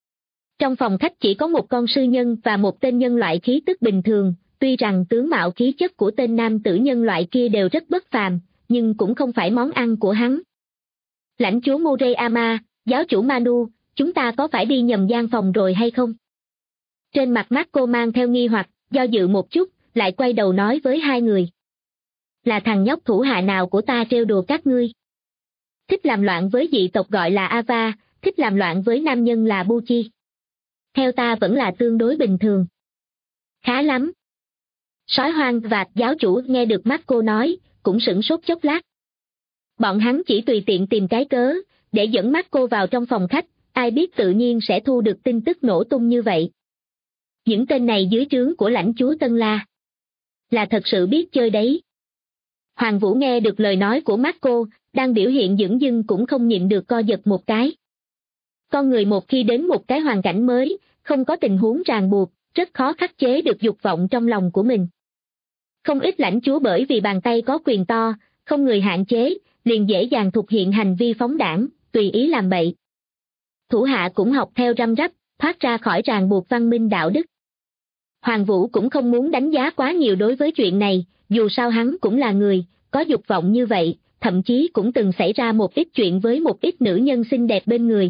Trong phòng khách chỉ có một con sư nhân và một tên nhân loại khí tức bình thường, tuy rằng tướng mạo khí chất của tên nam tử nhân loại kia đều rất bất phàm, nhưng cũng không phải món ăn của hắn. Lãnh chúa Murayama, giáo chủ Manu, chúng ta có phải đi nhầm gian phòng rồi hay không? Trên mặt Marco mang theo nghi hoặc, do dự một chút, lại quay đầu nói với hai người. Là thằng nhóc thủ hạ nào của ta trêu đùa các ngươi? Thích làm loạn với dị tộc gọi là Ava, thích làm loạn với nam nhân là Buchi. Theo ta vẫn là tương đối bình thường. Khá lắm. Sói hoang và giáo chủ nghe được Marco nói, cũng sửng sốt chốc lát. Bọn hắn chỉ tùy tiện tìm cái cớ, để dẫn Marco vào trong phòng khách, ai biết tự nhiên sẽ thu được tin tức nổ tung như vậy. Những tên này dưới trướng của lãnh chúa Tân La. Là thật sự biết chơi đấy. Hoàng Vũ nghe được lời nói của Marco, đang biểu hiện dửng dưng cũng không nhịn được co giật một cái. Con người một khi đến một cái hoàn cảnh mới, không có tình huống ràng buộc, rất khó khắc chế được dục vọng trong lòng của mình. Không ít lãnh chúa bởi vì bàn tay có quyền to, không người hạn chế, liền dễ dàng thực hiện hành vi phóng đảng, tùy ý làm bậy. Thủ hạ cũng học theo răm rắp, thoát ra khỏi ràng buộc văn minh đạo đức. Hoàng Vũ cũng không muốn đánh giá quá nhiều đối với chuyện này, dù sao hắn cũng là người, có dục vọng như vậy, thậm chí cũng từng xảy ra một ít chuyện với một ít nữ nhân xinh đẹp bên người.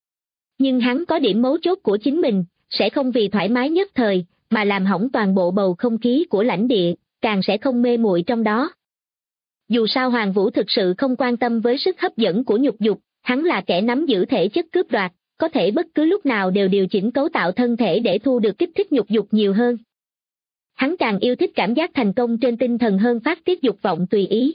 Nhưng hắn có điểm mấu chốt của chính mình, sẽ không vì thoải mái nhất thời, mà làm hỏng toàn bộ bầu không khí của lãnh địa, càng sẽ không mê muội trong đó. Dù sao Hoàng Vũ thực sự không quan tâm với sức hấp dẫn của nhục dục, hắn là kẻ nắm giữ thể chất cướp đoạt, có thể bất cứ lúc nào đều điều chỉnh cấu tạo thân thể để thu được kích thích nhục dục nhiều hơn. Hắn càng yêu thích cảm giác thành công trên tinh thần hơn phát tiết dục vọng tùy ý.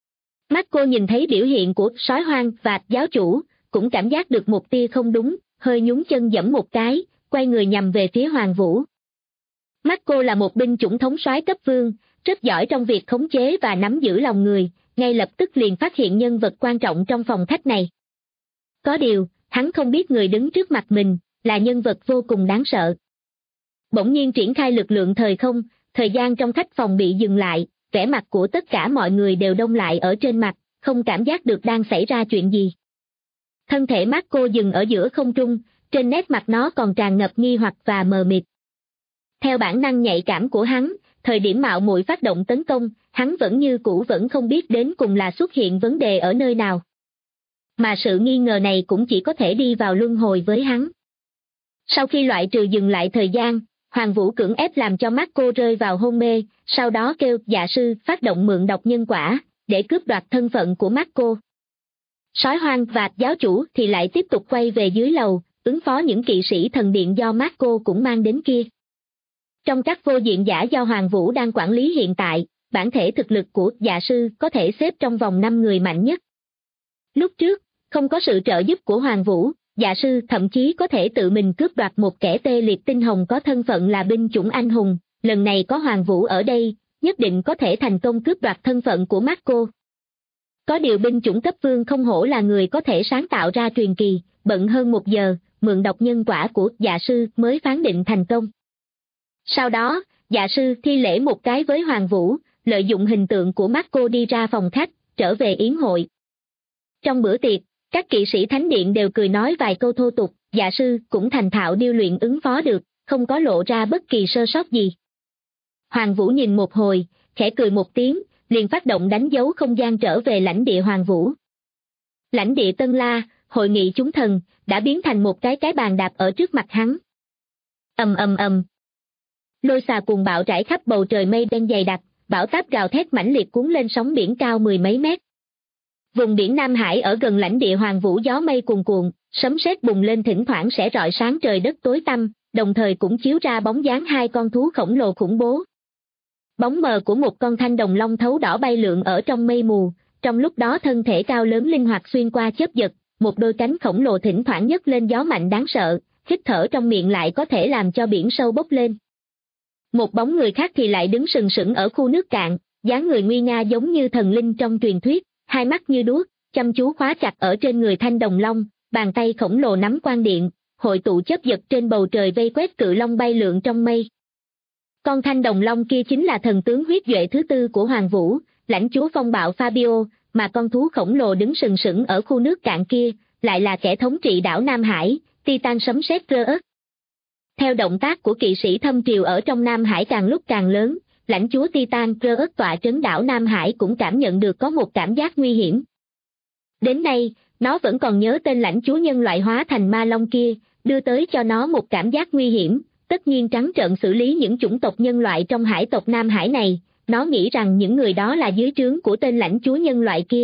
Marco nhìn thấy biểu hiện của sói hoang và giáo chủ, cũng cảm giác được một tia không đúng, hơi nhún chân giẫm một cái, quay người nhằm về phía Hoàng Vũ. Marco là một binh chủng thống soái cấp vương, rất giỏi trong việc khống chế và nắm giữ lòng người, ngay lập tức liền phát hiện nhân vật quan trọng trong phòng khách này. Có điều, hắn không biết người đứng trước mặt mình, là nhân vật vô cùng đáng sợ. Bỗng nhiên triển khai lực lượng thời không, thời gian trong khách phòng bị dừng lại, vẻ mặt của tất cả mọi người đều đông lại ở trên mặt, không cảm giác được đang xảy ra chuyện gì. Thân thể Marco dừng ở giữa không trung, trên nét mặt nó còn tràn ngập nghi hoặc và mờ mịt. Theo bản năng nhạy cảm của hắn, thời điểm mạo muội phát động tấn công, hắn vẫn như cũ vẫn không biết đến cùng là xuất hiện vấn đề ở nơi nào. Mà sự nghi ngờ này cũng chỉ có thể đi vào luân hồi với hắn. Sau khi loại trừ dừng lại thời gian, Hoàng Vũ cưỡng ép làm cho Marco rơi vào hôn mê, sau đó kêu dạ sư phát động mượn độc nhân quả, để cướp đoạt thân phận của Marco. Sói hoang và giáo chủ thì lại tiếp tục quay về dưới lầu, ứng phó những kỵ sĩ thần điện do Marco cũng mang đến kia. Trong các vô diện giả do Hoàng Vũ đang quản lý hiện tại, bản thể thực lực của dạ sư có thể xếp trong vòng 5 người mạnh nhất. Lúc trước, không có sự trợ giúp của Hoàng Vũ, dạ sư thậm chí có thể tự mình cướp đoạt một kẻ tê liệt tinh hồng có thân phận là binh chủng anh hùng, lần này có Hoàng Vũ ở đây, nhất định có thể thành công cướp đoạt thân phận của Marco. Có điều binh chủng cấp vương không hổ là người có thể sáng tạo ra truyền kỳ, bận hơn 1 giờ, mượn độc nhân quả của dạ sư mới phán định thành công. Sau đó, dạ sư thi lễ một cái với Hoàng Vũ, lợi dụng hình tượng của Marco đi ra phòng khách, trở về yến hội. Trong bữa tiệc, các kỵ sĩ thánh điện đều cười nói vài câu thô tục, dạ sư cũng thành thạo điêu luyện ứng phó được, không có lộ ra bất kỳ sơ sót gì. Hoàng Vũ nhìn một hồi, khẽ cười một tiếng, liền phát động đánh dấu không gian trở về lãnh địa Hoàng Vũ. Lãnh địa Tân La, hội nghị chúng thần, đã biến thành một cái bàn đạp ở trước mặt hắn. Ầm ầm ầm. Lôi xà cuồng bạo trải khắp bầu trời mây đen dày đặc, bão táp gào thét mãnh liệt cuốn lên sóng biển cao mười mấy mét. Vùng biển Nam Hải ở gần lãnh địa Hoàng Vũ gió mây cuồn cuộn, sấm sét bùng lên thỉnh thoảng sẽ rọi sáng trời đất tối tăm, đồng thời cũng chiếu ra bóng dáng hai con thú khổng lồ khủng bố. Bóng mờ của một con thanh đồng long thấu đỏ bay lượn ở trong mây mù, trong lúc đó thân thể cao lớn linh hoạt xuyên qua chớp giật, một đôi cánh khổng lồ thỉnh thoảng nhấc lên gió mạnh đáng sợ, hít thở trong miệng lại có thể làm cho biển sâu bốc lên. Một bóng người khác thì lại đứng sừng sững ở khu nước cạn, dáng người nguy nga giống như thần linh trong truyền thuyết, hai mắt như đuốc, chăm chú khóa chặt ở trên người thanh đồng long, bàn tay khổng lồ nắm quang điện, hội tụ chớp giật trên bầu trời vây quét cự long bay lượn trong mây. Con thanh đồng long kia chính là thần tướng huyết duệ thứ tư của Hoàng Vũ, lãnh chúa phong bạo Fabio, mà con thú khổng lồ đứng sừng sững ở khu nước cạn kia, lại là kẻ thống trị đảo Nam Hải, Titan sấm sét Rơ-ớt. Theo động tác của kỵ sĩ thâm triều ở trong Nam Hải càng lúc càng lớn, lãnh chúa Titan Rơ-ớt tọa trấn đảo Nam Hải cũng cảm nhận được có một cảm giác nguy hiểm. Đến nay, nó vẫn còn nhớ tên lãnh chúa nhân loại hóa thành ma long kia, đưa tới cho nó một cảm giác nguy hiểm, tất nhiên trắng trợn xử lý những chủng tộc nhân loại trong hải tộc Nam Hải này, nó nghĩ rằng những người đó là dưới trướng của tên lãnh chúa nhân loại kia.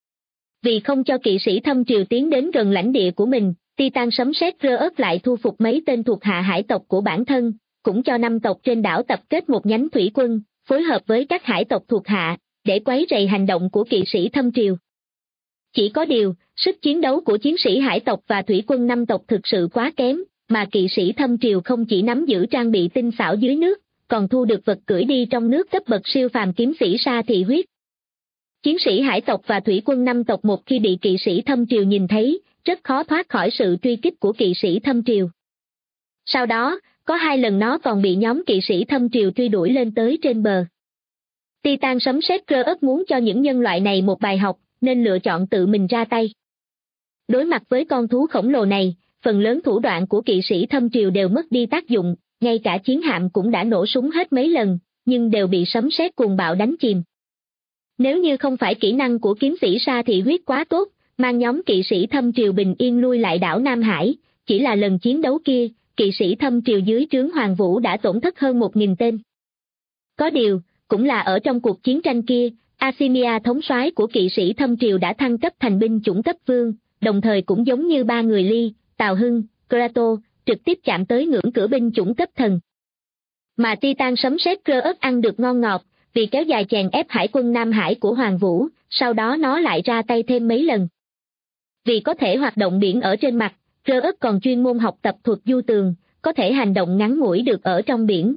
Vì không cho kỵ sĩ thâm triều tiến đến gần lãnh địa của mình, Titan sấm sét Rơ-ớt lại thu phục mấy tên thuộc hạ hải tộc của bản thân, cũng cho 5 tộc trên đảo tập kết một nhánh thủy quân, phối hợp với các hải tộc thuộc hạ, để quấy rầy hành động của kỵ sĩ thâm triều. Chỉ có điều, sức chiến đấu của chiến sĩ hải tộc và thủy quân 5 tộc thực sự quá kém, mà kỵ sĩ thâm triều không chỉ nắm giữ trang bị tinh xảo dưới nước, còn thu được vật cưỡi đi trong nước cấp bậc siêu phàm kiếm sĩ sa thị huyết. Chiến sĩ hải tộc và thủy quân 5 tộc một khi bị kỵ sĩ thâm triều nhìn thấy, rất khó thoát khỏi sự truy kích của kỵ sĩ thâm triều. Sau đó, có 2 lần nó còn bị nhóm kỵ sĩ thâm triều truy đuổi lên tới trên bờ. Titan sấm sét Rơ-ớt muốn cho những nhân loại này một bài học, nên lựa chọn tự mình ra tay. Đối mặt với con thú khổng lồ này, phần lớn thủ đoạn của kỵ sĩ thâm triều đều mất đi tác dụng, ngay cả chiến hạm cũng đã nổ súng hết mấy lần, nhưng đều bị sấm sét cuồng bạo đánh chìm. Nếu như không phải kỹ năng của kiếm sĩ sa thị huyết quá tốt, mang nhóm kỵ sĩ thâm triều bình yên lui lại đảo Nam Hải, chỉ là lần chiến đấu kia, kỵ sĩ thâm triều dưới trướng Hoàng Vũ đã tổn thất hơn 1000 tên. Có điều, cũng là ở trong cuộc chiến tranh kia, Asimia thống soái của kỵ sĩ thâm triều đã thăng cấp thành binh chủng cấp vương, đồng thời cũng giống như 3 người Ly, Tào Hưng, Kratos, trực tiếp chạm tới ngưỡng cửa binh chủng cấp thần. Mà Titan sấm sét Rơ-ớt ăn được ngon ngọt, vì kéo dài chèn ép hải quân Nam Hải của Hoàng Vũ, sau đó nó lại ra tay thêm mấy lần. Vì có thể hoạt động biển ở trên mặt, Rơ-ớt còn chuyên môn học tập thuật du tường, có thể hành động ngắn ngủi được ở trong biển.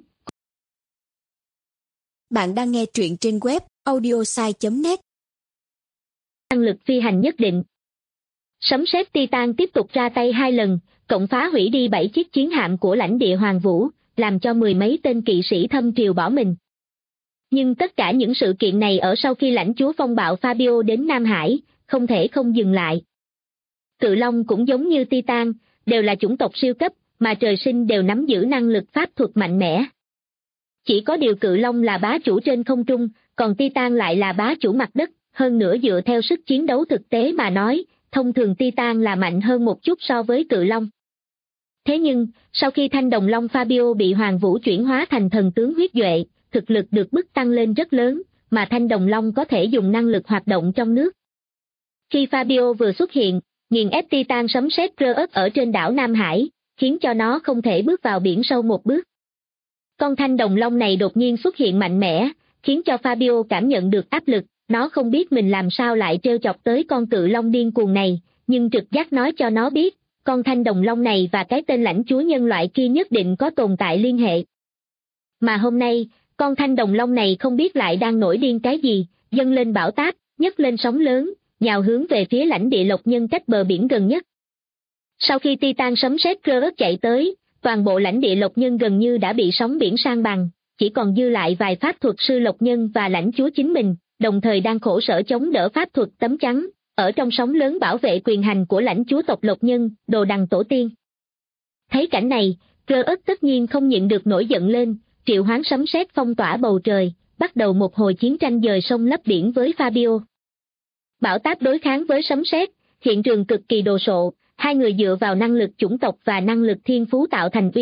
Bạn đang nghe truyện trên web audiosai.net. Năng lực phi hành nhất định. Sấm sét Titan tiếp tục ra tay 2 lần, cộng phá hủy đi 7 chiếc chiến hạm của lãnh địa Hoàng Vũ, làm cho 10 mấy tên kỵ sĩ thâm triều bỏ mình. Nhưng tất cả những sự kiện này ở sau khi lãnh chúa phong bạo Fabio đến Nam Hải, không thể không dừng lại. Cự long cũng giống như Titan, đều là chủng tộc siêu cấp, mà trời sinh đều nắm giữ năng lực pháp thuật mạnh mẽ. Chỉ có điều cự long là bá chủ trên không trung, còn Titan lại là bá chủ mặt đất, hơn nữa dựa theo sức chiến đấu thực tế mà nói, thông thường Titan là mạnh hơn một chút so với cự long. Thế nhưng, sau khi thanh đồng long Fabio bị Hoàng Vũ chuyển hóa thành thần tướng huyết duệ, thực lực được bức tăng lên rất lớn, mà thanh đồng long có thể dùng năng lực hoạt động trong nước. Khi Fabio vừa xuất hiện, nghiền ép Titan sấm sét Rơ-ớt ở trên đảo Nam Hải, khiến cho nó không thể bước vào biển sâu một bước. Con thanh đồng long này đột nhiên xuất hiện mạnh mẽ, khiến cho Fabio cảm nhận được áp lực, nó không biết mình làm sao lại trêu chọc tới con cự long điên cuồng này, nhưng trực giác nói cho nó biết, con thanh đồng long này và cái tên lãnh chúa nhân loại kia nhất định có tồn tại liên hệ. Mà hôm nay, con thanh đồng long này không biết lại đang nổi điên cái gì, dâng lên bão táp, nhấc lên sóng lớn, nhào hướng về phía lãnh địa Lộc Nhân cách bờ biển gần nhất. Sau khi Titan sấm sét Rơ-ớt chạy tới, toàn bộ lãnh địa Lộc Nhân gần như đã bị sóng biển san bằng, chỉ còn dư lại vài pháp thuật sư Lộc Nhân và lãnh chúa chính mình, đồng thời đang khổ sở chống đỡ pháp thuật tấm chắn, ở trong sóng lớn bảo vệ quyền hành của lãnh chúa tộc Lộc Nhân, đồ đằng tổ tiên. Thấy cảnh này, Rơ-ớt tất nhiên không nhịn được nổi giận lên, triệu hoán sấm sét phong tỏa bầu trời, bắt đầu một hồi chiến tranh dời sông lấp biển với Fabio. Bão táp đối kháng với sấm sét, hiện trường cực kỳ đồ sộ, hai người dựa vào năng lực chủng tộc và năng lực thiên phú tạo thành uy lực,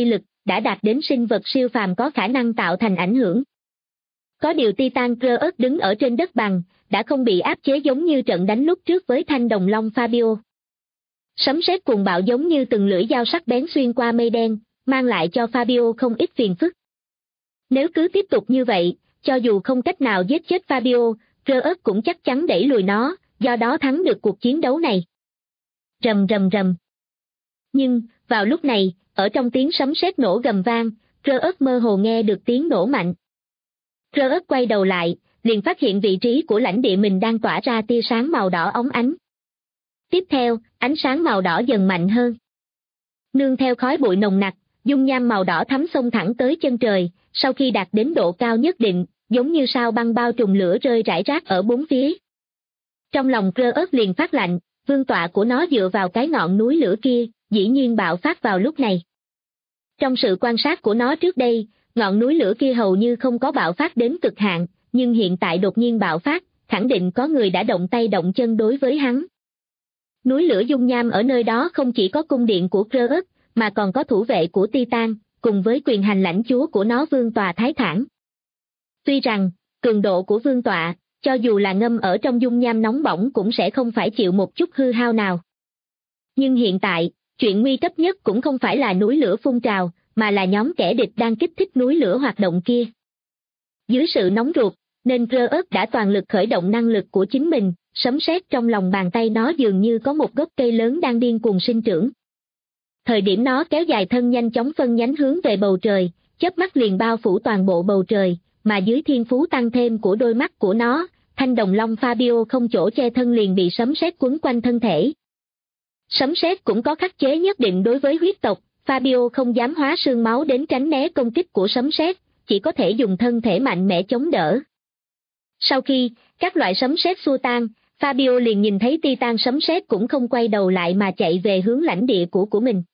đã đạt đến sinh vật siêu phàm có khả năng tạo thành ảnh hưởng. Có điều Titan Cross đứng ở trên đất bằng, đã không bị áp chế giống như trận đánh lúc trước với thanh đồng long Fabio. Sấm sét cuồng bạo giống như từng lưỡi dao sắc bén xuyên qua mây đen, mang lại cho Fabio không ít phiền phức. Nếu cứ tiếp tục như vậy, cho dù không cách nào giết chết Fabio, Cross cũng chắc chắn đẩy lùi nó, do đó thắng được cuộc chiến đấu này. Rầm rầm rầm. Nhưng, vào lúc này, ở trong tiếng sấm sét nổ gầm vang, Cross mơ hồ nghe được tiếng nổ mạnh. Cross quay đầu lại, liền phát hiện vị trí của lãnh địa mình đang tỏa ra tia sáng màu đỏ óng ánh. Tiếp theo, ánh sáng màu đỏ dần mạnh hơn. Nương theo khói bụi nồng nặc, dung nham màu đỏ thắm xông thẳng tới chân trời, sau khi đạt đến độ cao nhất định, giống như sao băng bao trùm lửa rơi rải rác ở bốn phía. Trong lòng Cross liền phát lạnh, vương tọa của nó dựa vào cái ngọn núi lửa kia, dĩ nhiên bạo phát vào lúc này. Trong sự quan sát của nó trước đây, ngọn núi lửa kia hầu như không có bạo phát đến cực hạn, nhưng hiện tại đột nhiên bạo phát, khẳng định có người đã động tay động chân đối với hắn. Núi lửa dung nham ở nơi đó không chỉ có cung điện của Cross, mà còn có thủ vệ của Titan, cùng với quyền hành lãnh chúa của nó vương tọa Thái Thản. Tuy rằng, cường độ của vương tọa, cho dù là ngâm ở trong dung nham nóng bỏng cũng sẽ không phải chịu một chút hư hao nào. Nhưng hiện tại, chuyện nguy cấp nhất cũng không phải là núi lửa phun trào, mà là nhóm kẻ địch đang kích thích núi lửa hoạt động kia. Dưới sự nóng ruột, nên Cross đã toàn lực khởi động năng lực của chính mình, sấm sét trong lòng bàn tay nó dường như có một gốc cây lớn đang điên cuồng sinh trưởng. Thời điểm nó kéo dài thân nhanh chóng phân nhánh hướng về bầu trời, chớp mắt liền bao phủ toàn bộ bầu trời, mà dưới thiên phú tăng thêm của đôi mắt của nó, thanh đồng long Fabio không chỗ che thân liền bị sấm sét quấn quanh thân thể. Sấm sét cũng có khắc chế nhất định đối với huyết tộc, Fabio không dám hóa xương máu đến tránh né công kích của sấm sét, chỉ có thể dùng thân thể mạnh mẽ chống đỡ. Sau khi các loại sấm sét xua tan, Fabio liền nhìn thấy Titan sấm sét cũng không quay đầu lại mà chạy về hướng lãnh địa của mình.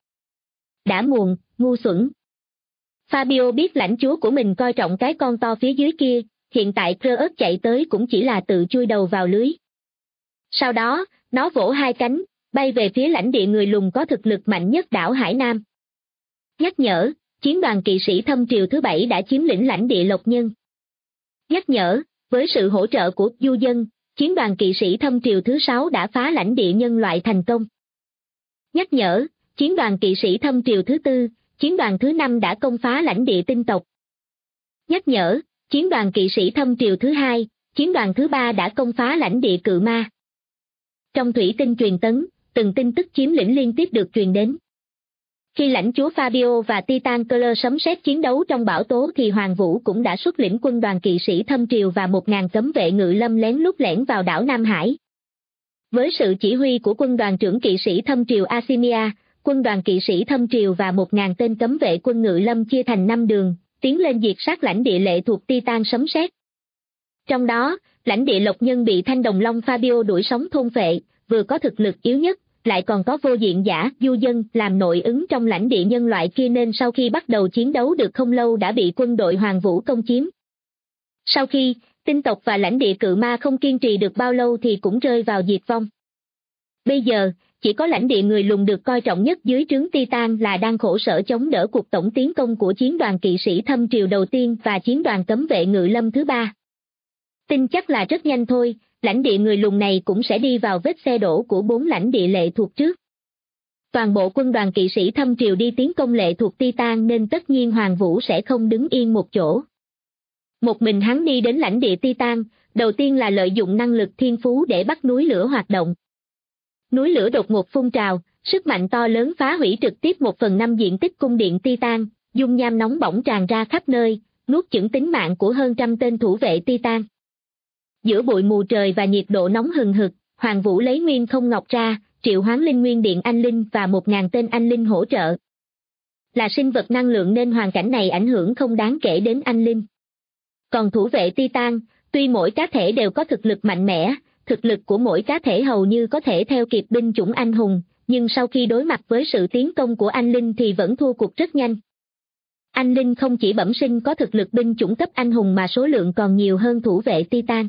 Đã muộn, ngu xuẩn. Fabio biết lãnh chúa của mình coi trọng cái con to phía dưới kia, hiện tại Cross chạy tới cũng chỉ là tự chui đầu vào lưới. Sau đó, nó vỗ hai cánh, bay về phía lãnh địa người lùn có thực lực mạnh nhất đảo Hải Nam. Nhắc nhở, chiến đoàn kỵ sĩ thâm triều thứ 7 đã chiếm lĩnh lãnh địa Lộc Nhân. Nhắc nhở, với sự hỗ trợ của du dân, chiến đoàn kỵ sĩ thâm triều thứ 6 đã phá lãnh địa nhân loại thành công. Nhắc nhở, chiến đoàn kỵ sĩ thâm triều thứ 4, chiến đoàn thứ 5 đã công phá lãnh địa tinh tộc. Nhắc nhở, chiến đoàn kỵ sĩ thâm triều thứ 2, chiến đoàn thứ 3 đã công phá lãnh địa cự ma. Trong thủy tinh truyền tấn, từng tin tức chiếm lĩnh liên tiếp được truyền đến. Khi lãnh chúa Fabio và Titan Cross sấm sét chiến đấu trong bão tố thì Hoàng Vũ cũng đã xuất lĩnh quân đoàn kỵ sĩ thâm triều và 1000 cấm vệ ngự lâm lén lút lẻn vào đảo Nam Hải. Với sự chỉ huy của quân đoàn trưởng kỵ sĩ thâm triều Asimia, quân đoàn kỵ sĩ thâm triều và 1000 tên cấm vệ quân ngự lâm chia thành 5 đường, tiến lên diệt sát lãnh địa lệ thuộc Titan sấm sét. Trong đó, lãnh địa Lộc Nhân bị thanh đồng long Fabio đuổi sống thôn phệ, vừa có thực lực yếu nhất, lại còn có vô diện giả du dân làm nội ứng trong lãnh địa nhân loại kia nên sau khi bắt đầu chiến đấu được không lâu đã bị quân đội Hoàng Vũ công chiếm. Sau khi, tinh tộc và lãnh địa cự ma không kiên trì được bao lâu thì cũng rơi vào diệt vong. Bây giờ, chỉ có lãnh địa người lùn được coi trọng nhất dưới trướng Titan là đang khổ sở chống đỡ cuộc tổng tiến công của chiến đoàn kỵ sĩ thâm triều đầu tiên và chiến đoàn cấm vệ ngự lâm thứ 3. Tin chắc là rất nhanh thôi, lãnh địa người lùn này cũng sẽ đi vào vết xe đổ của 4 lãnh địa lệ thuộc trước. Toàn bộ quân đoàn kỵ sĩ thâm triều đi tiến công lệ thuộc Titan nên tất nhiên Hoàng Vũ sẽ không đứng yên một chỗ. Một mình hắn đi đến lãnh địa Titan, đầu tiên là lợi dụng năng lực thiên phú để bắt núi lửa hoạt động. Núi lửa đột ngột phun trào, sức mạnh to lớn phá hủy trực tiếp 1/5 diện tích cung điện Titan, dung nham nóng bỏng tràn ra khắp nơi, nuốt chửng tính mạng của hơn trăm tên thủ vệ Titan. Giữa bụi mù trời và nhiệt độ nóng hừng hực, Hoàng Vũ lấy nguyên không ngọc ra, triệu hoán linh nguyên điện anh linh và 1000 tên anh linh hỗ trợ. Là sinh vật năng lượng nên hoàn cảnh này ảnh hưởng không đáng kể đến anh linh. Còn thủ vệ Titan, tuy mỗi cá thể đều có thực lực mạnh mẽ, thực lực của mỗi cá thể hầu như có thể theo kịp binh chủng anh hùng, nhưng sau khi đối mặt với sự tiến công của anh linh thì vẫn thua cuộc rất nhanh. Anh linh không chỉ bẩm sinh có thực lực binh chủng cấp anh hùng mà số lượng còn nhiều hơn thủ vệ Titan.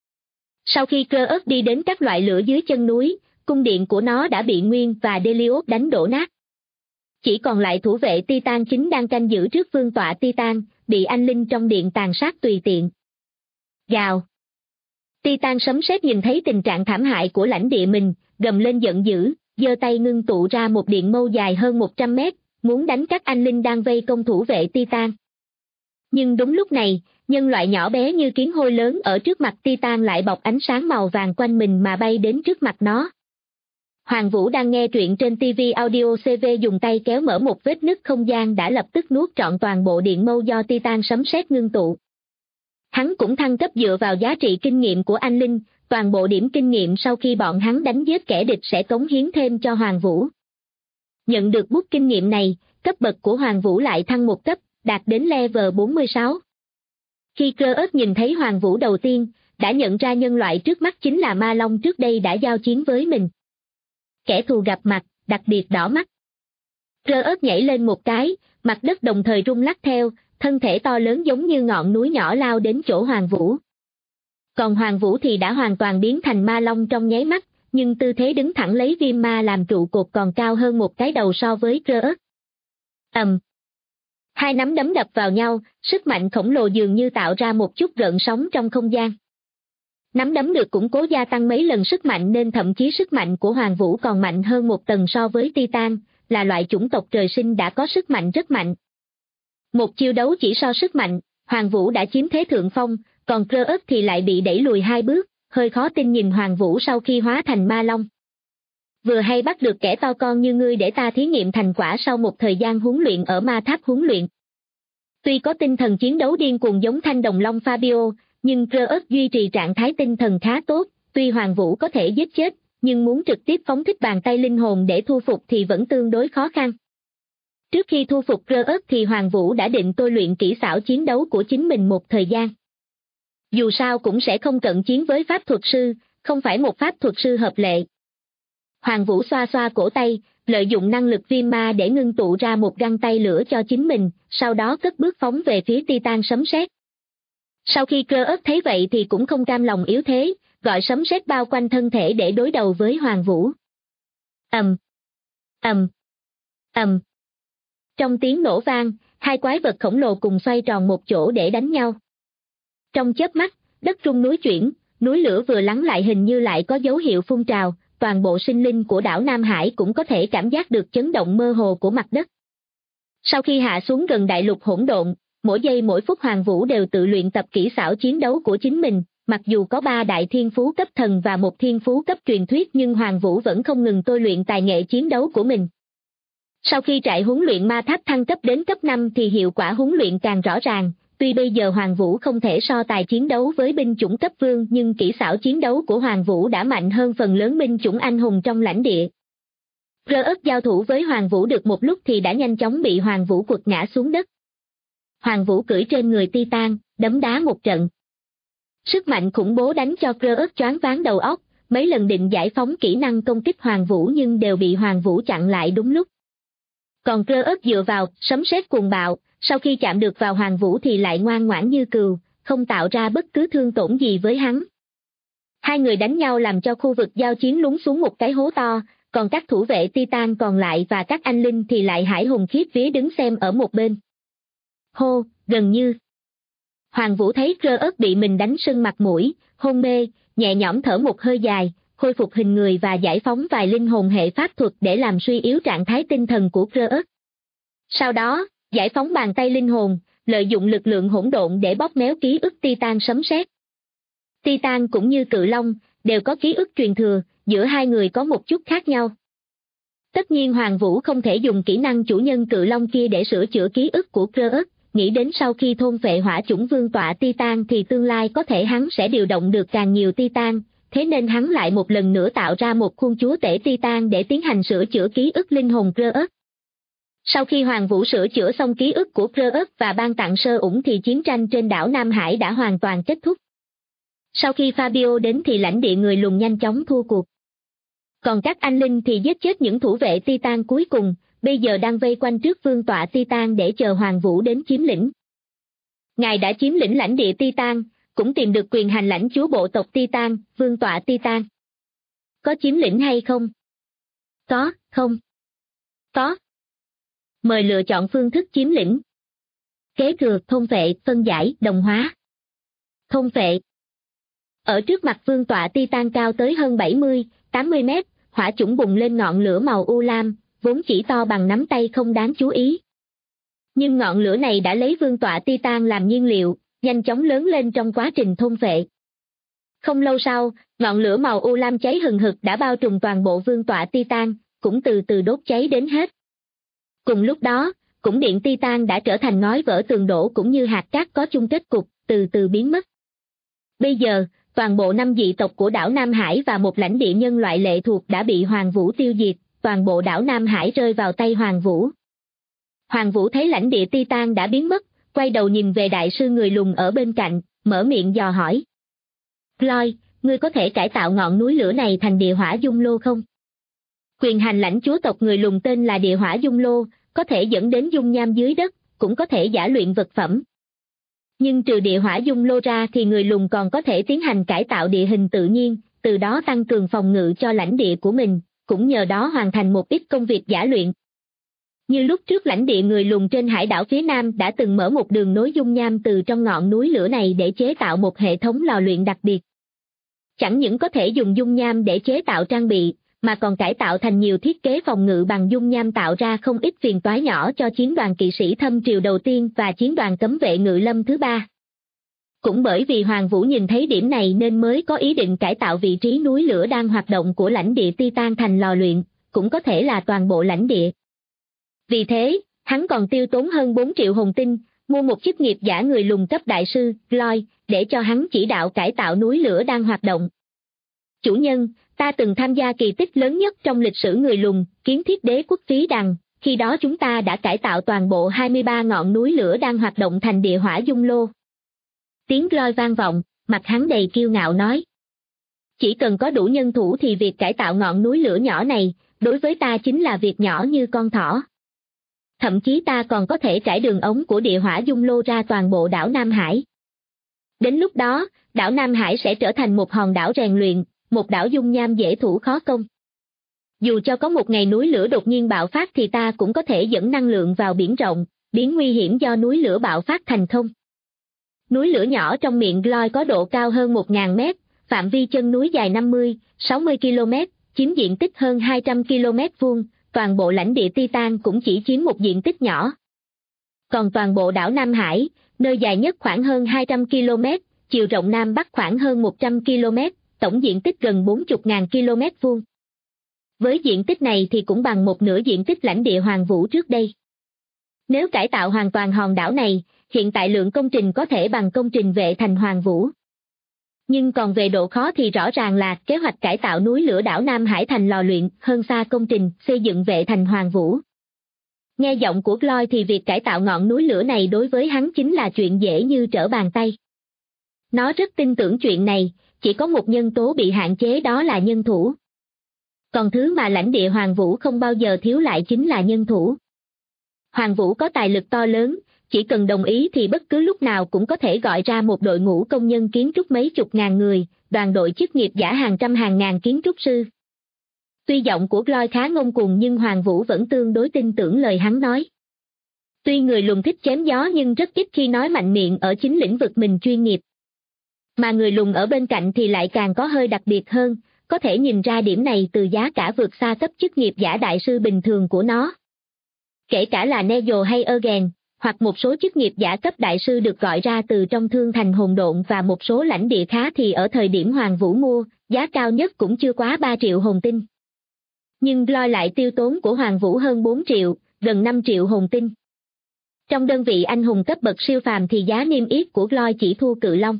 Sau khi Cross đi đến các loại lửa dưới chân núi, cung điện của nó đã bị Nguyên và Delios đánh đổ nát. Chỉ còn lại thủ vệ Titan chính đang canh giữ trước vương tọa Titan, bị anh linh trong điện tàn sát tùy tiện. Gào. Titan sấm sét nhìn thấy tình trạng thảm hại của lãnh địa mình, gầm lên giận dữ, giơ tay ngưng tụ ra một điện mâu dài hơn 100 mét, muốn đánh các anh linh đang vây công thủ vệ Titan. Nhưng đúng lúc này, nhân loại nhỏ bé như kiến hôi lớn ở trước mặt Titan lại bọc ánh sáng màu vàng quanh mình mà bay đến trước mặt nó. Hoàng Vũ đang nghe truyện trên TV Audio CV dùng tay kéo mở một vết nứt không gian đã lập tức nuốt trọn toàn bộ điện mâu do Titan sấm sét ngưng tụ. Hắn cũng thăng cấp dựa vào giá trị kinh nghiệm của anh linh, toàn bộ điểm kinh nghiệm sau khi bọn hắn đánh giết kẻ địch sẽ cống hiến thêm cho Hoàng Vũ. Nhận được bút kinh nghiệm này, cấp bậc của Hoàng Vũ lại thăng một cấp, đạt đến level 46. Khi Kratos nhìn thấy Hoàng Vũ đầu tiên, đã nhận ra nhân loại trước mắt chính là Ma Long trước đây đã giao chiến với mình. Kẻ thù gặp mặt, đặc biệt đỏ mắt. Kratos nhảy lên một cái, mặt đất đồng thời rung lắc theo, thân thể to lớn giống như ngọn núi nhỏ lao đến chỗ Hoàng Vũ. Còn Hoàng Vũ thì đã hoàn toàn biến thành Ma Long trong nháy mắt, nhưng tư thế đứng thẳng lấy viêm ma làm trụ cột còn cao hơn một cái đầu so với Kratos. Hai nắm đấm đập vào nhau, sức mạnh khổng lồ dường như tạo ra một chút gợn sóng trong không gian. Nắm đấm được củng cố gia tăng mấy lần sức mạnh nên thậm chí sức mạnh của Hoàng Vũ còn mạnh hơn một tầng so với Titan, là loại chủng tộc trời sinh đã có sức mạnh rất mạnh. Một chiêu đấu chỉ so sức mạnh, Hoàng Vũ đã chiếm thế thượng phong, còn Kratos thì lại bị đẩy lùi 2 bước, hơi khó tin nhìn Hoàng Vũ sau khi hóa thành Ma Long. Vừa hay bắt được kẻ to con như ngươi để ta thí nghiệm thành quả sau một thời gian huấn luyện ở ma tháp huấn luyện. Tuy có tinh thần chiến đấu điên cuồng giống Thanh Đồng Long Fabio, nhưng Kratos duy trì trạng thái tinh thần khá tốt, tuy Hoàng Vũ có thể giết chết, nhưng muốn trực tiếp phóng thích bàn tay linh hồn để thu phục thì vẫn tương đối khó khăn. Trước khi thu phục Kratos thì Hoàng Vũ đã định tôi luyện kỹ xảo chiến đấu của chính mình một thời gian. Dù sao cũng sẽ không cận chiến với pháp thuật sư, không phải một pháp thuật sư hợp lệ. Hoàng Vũ xoa xoa cổ tay, lợi dụng năng lực viêm ma để ngưng tụ ra một găng tay lửa cho chính mình, sau đó cất bước phóng về phía Titan sấm sét. Sau khi Kratos thấy vậy thì cũng không cam lòng yếu thế, gọi sấm sét bao quanh thân thể để đối đầu với Hoàng Vũ. Trong tiếng nổ vang, hai quái vật khổng lồ cùng xoay tròn một chỗ để đánh nhau. Trong chớp mắt, đất rung núi chuyển, núi lửa vừa lắng lại hình như lại có dấu hiệu phun trào, toàn bộ sinh linh của đảo Nam Hải cũng có thể cảm giác được chấn động mơ hồ của mặt đất. Sau khi hạ xuống gần đại lục hỗn độn, mỗi giây mỗi phút Hoàng Vũ đều tự luyện tập kỹ xảo chiến đấu của chính mình, mặc dù có 3 đại thiên phú cấp thần và 1 thiên phú cấp truyền thuyết nhưng Hoàng Vũ vẫn không ngừng tôi luyện tài nghệ chiến đấu của mình. Sau khi trại huấn luyện ma tháp thăng cấp đến cấp 5 thì hiệu quả huấn luyện càng rõ ràng, tuy bây giờ Hoàng Vũ không thể so tài chiến đấu với binh chủng cấp vương nhưng kỹ xảo chiến đấu của Hoàng Vũ đã mạnh hơn phần lớn binh chủng anh hùng trong lãnh địa. Kratos giao thủ với Hoàng Vũ được một lúc thì đã nhanh chóng bị Hoàng Vũ quật ngã xuống đất. Hoàng Vũ cưỡi trên người Titan, đấm đá một trận. Sức mạnh khủng bố đánh cho Kratos choáng váng đầu óc, mấy lần định giải phóng kỹ năng công kích Hoàng Vũ nhưng đều bị Hoàng Vũ chặn lại đúng lúc. Còn Kratos dựa vào sấm sét cuồng bạo, sau khi chạm được vào Hoàng Vũ thì lại ngoan ngoãn như cừu, không tạo ra bất cứ thương tổn gì với hắn. Hai người đánh nhau làm cho khu vực giao chiến lún xuống một cái hố to, còn các thủ vệ Titan còn lại và các anh linh thì lại hãi hùng khiếp vía đứng xem ở một bên. Hô, gần như. Hoàng Vũ thấy Kratos bị mình đánh sưng mặt mũi, hôn mê, nhẹ nhõm thở một hơi dài, khôi phục hình người và giải phóng vài linh hồn hệ pháp thuật để làm suy yếu trạng thái tinh thần của Kratos. Sau đó, giải phóng bàn tay linh hồn, lợi dụng lực lượng hỗn độn để bóp méo ký ức Titan sấm sét. Titan cũng như Cự Long, đều có ký ức truyền thừa, giữa hai người có một chút khác nhau. Tất nhiên Hoàng Vũ không thể dùng kỹ năng chủ nhân Cự Long kia để sửa chữa ký ức của Kratos, nghĩ đến sau khi thôn phệ hỏa chủng vương tọa Titan thì tương lai có thể hắn sẽ điều động được càng nhiều Titan, thế nên hắn lại một lần nữa tạo ra một khuôn chúa tể Titan để tiến hành sửa chữa ký ức linh hồn Kratos. Sau khi Hoàng Vũ sửa chữa xong ký ức của Kratos và ban tặng sơ ủng thì chiến tranh trên đảo Nam Hải đã hoàn toàn kết thúc. Sau khi Fabio đến thì lãnh địa người lùn nhanh chóng thua cuộc. Còn các anh linh thì giết chết những thủ vệ Titan cuối cùng, bây giờ đang vây quanh trước vương tọa Titan để chờ Hoàng Vũ đến chiếm lĩnh. Ngài đã chiếm lĩnh lãnh địa Titan, cũng tìm được quyền hành lãnh chúa bộ tộc Titan, vương tọa Titan. Có chiếm lĩnh hay không? Có, không? Có. Mời lựa chọn phương thức chiếm lĩnh. Kế thừa, thôn vệ, phân giải, đồng hóa. Thôn vệ. Ở trước mặt vương tọa Titan cao tới hơn 70-80 mét, hỏa chủng bùng lên ngọn lửa màu u lam, vốn chỉ to bằng nắm tay không đáng chú ý. Nhưng ngọn lửa này đã lấy vương tọa Titan làm nhiên liệu, nhanh chóng lớn lên trong quá trình thôn vệ. Không lâu sau, ngọn lửa màu u lam cháy hừng hực đã bao trùm toàn bộ vương tọa Titan, cũng từ từ đốt cháy đến hết. Cùng lúc đó, cung điện Titan đã trở thành ngói vỡ tường đổ cũng như hạt cát có chung kết cục, từ từ biến mất. Bây giờ, toàn bộ 5 dị tộc của đảo Nam Hải và một lãnh địa nhân loại lệ thuộc đã bị Hoàng Vũ tiêu diệt, toàn bộ đảo Nam Hải rơi vào tay Hoàng Vũ. Hoàng Vũ thấy lãnh địa Titan đã biến mất, quay đầu nhìn về đại sư người lùn ở bên cạnh, mở miệng dò hỏi. Gloy, ngươi có thể cải tạo ngọn núi lửa này thành địa hỏa dung lô không? Quyền hành lãnh chúa tộc người lùn tên là địa hỏa dung lô, có thể dẫn đến dung nham dưới đất, cũng có thể giả luyện vật phẩm. Nhưng trừ địa hỏa dung lô ra thì người lùn còn có thể tiến hành cải tạo địa hình tự nhiên, từ đó tăng cường phòng ngự cho lãnh địa của mình, cũng nhờ đó hoàn thành một ít công việc giả luyện. Như lúc trước lãnh địa người lùn trên hải đảo phía Nam đã từng mở một đường nối dung nham từ trong ngọn núi lửa này để chế tạo một hệ thống lò luyện đặc biệt. Chẳng những có thể dùng dung nham để chế tạo trang bị, mà còn cải tạo thành nhiều thiết kế phòng ngự bằng dung nham tạo ra không ít phiền toái nhỏ cho chiến đoàn kỵ sĩ thâm triều đầu tiên và chiến đoàn cấm vệ ngự lâm thứ 3. Cũng bởi vì Hoàng Vũ nhìn thấy điểm này nên mới có ý định cải tạo vị trí núi lửa đang hoạt động của lãnh địa Titan thành lò luyện, cũng có thể là toàn bộ lãnh địa. Vì thế, hắn còn tiêu tốn hơn 4 triệu hồn tinh, mua một chức nghiệp giả người lùn cấp đại sư, Gloy, để cho hắn chỉ đạo cải tạo núi lửa đang hoạt động. Chủ nhân, ta từng tham gia kỳ tích lớn nhất trong lịch sử người lùn, kiến thiết đế quốc Phí Đằng, khi đó chúng ta đã cải tạo toàn bộ 23 ngọn núi lửa đang hoạt động thành địa hỏa dung lô. Tiếng Gloy vang vọng, mặt hắn đầy kiêu ngạo nói. Chỉ cần có đủ nhân thủ thì việc cải tạo ngọn núi lửa nhỏ này, đối với ta chính là việc nhỏ như con thỏ. Thậm chí ta còn có thể trải đường ống của địa hỏa dung lô ra toàn bộ đảo Nam Hải. Đến lúc đó, đảo Nam Hải sẽ trở thành một hòn đảo rèn luyện, một đảo dung nham dễ thủ khó công. Dù cho có một ngày núi lửa đột nhiên bạo phát thì ta cũng có thể dẫn năng lượng vào biển rộng, biến nguy hiểm do núi lửa bạo phát thành không. Núi lửa nhỏ trong miệng Gloy có độ cao hơn 1.000 mét, phạm vi chân núi dài 50-60 km, chiếm diện tích hơn 200 km vuông, toàn bộ lãnh địa Titan cũng chỉ chiếm một diện tích nhỏ. Còn toàn bộ đảo Nam Hải, nơi dài nhất khoảng hơn 200 km, chiều rộng Nam Bắc khoảng hơn 100 km, tổng diện tích gần 40.000 km vuông. Với diện tích này thì cũng bằng một nửa diện tích lãnh địa Hoàng Vũ trước đây. Nếu cải tạo hoàn toàn hòn đảo này, hiện tại lượng công trình có thể bằng công trình vệ thành Hoàng Vũ. Nhưng còn về độ khó thì rõ ràng là kế hoạch cải tạo núi lửa đảo Nam Hải thành lò luyện hơn xa công trình xây dựng vệ thành Hoàng Vũ. Nghe giọng của Gloy thì việc cải tạo ngọn núi lửa này đối với hắn chính là chuyện dễ như trở bàn tay. Nó rất tin tưởng chuyện này, chỉ có một nhân tố bị hạn chế đó là nhân thủ. Còn thứ mà lãnh địa Hoàng Vũ không bao giờ thiếu lại chính là nhân thủ. Hoàng Vũ có tài lực to lớn, chỉ cần đồng ý thì bất cứ lúc nào cũng có thể gọi ra một đội ngũ công nhân kiến trúc mấy chục ngàn người, đoàn đội chức nghiệp giả hàng trăm hàng ngàn kiến trúc sư. Tuy giọng của Gloy khá ngông cuồng nhưng Hoàng Vũ vẫn tương đối tin tưởng lời hắn nói. Tuy người lùn thích chém gió nhưng rất ít khi nói mạnh miệng ở chính lĩnh vực mình chuyên nghiệp. Mà người lùn ở bên cạnh thì lại càng có hơi đặc biệt hơn, có thể nhìn ra điểm này từ giá cả vượt xa cấp chức nghiệp giả đại sư bình thường của nó. Kể cả là Negio hay Ergen, hoặc một số chức nghiệp giả cấp đại sư được gọi ra từ trong thương thành hồn độn và một số lãnh địa khá thì ở thời điểm Hoàng Vũ mua, giá cao nhất cũng chưa quá 3 triệu hồn tinh. Nhưng Gloy lại tiêu tốn của Hoàng Vũ hơn 4 triệu, gần 5 triệu hồn tinh. Trong đơn vị anh hùng cấp bậc siêu phàm thì giá niêm yết của Gloy chỉ thua Cự Long.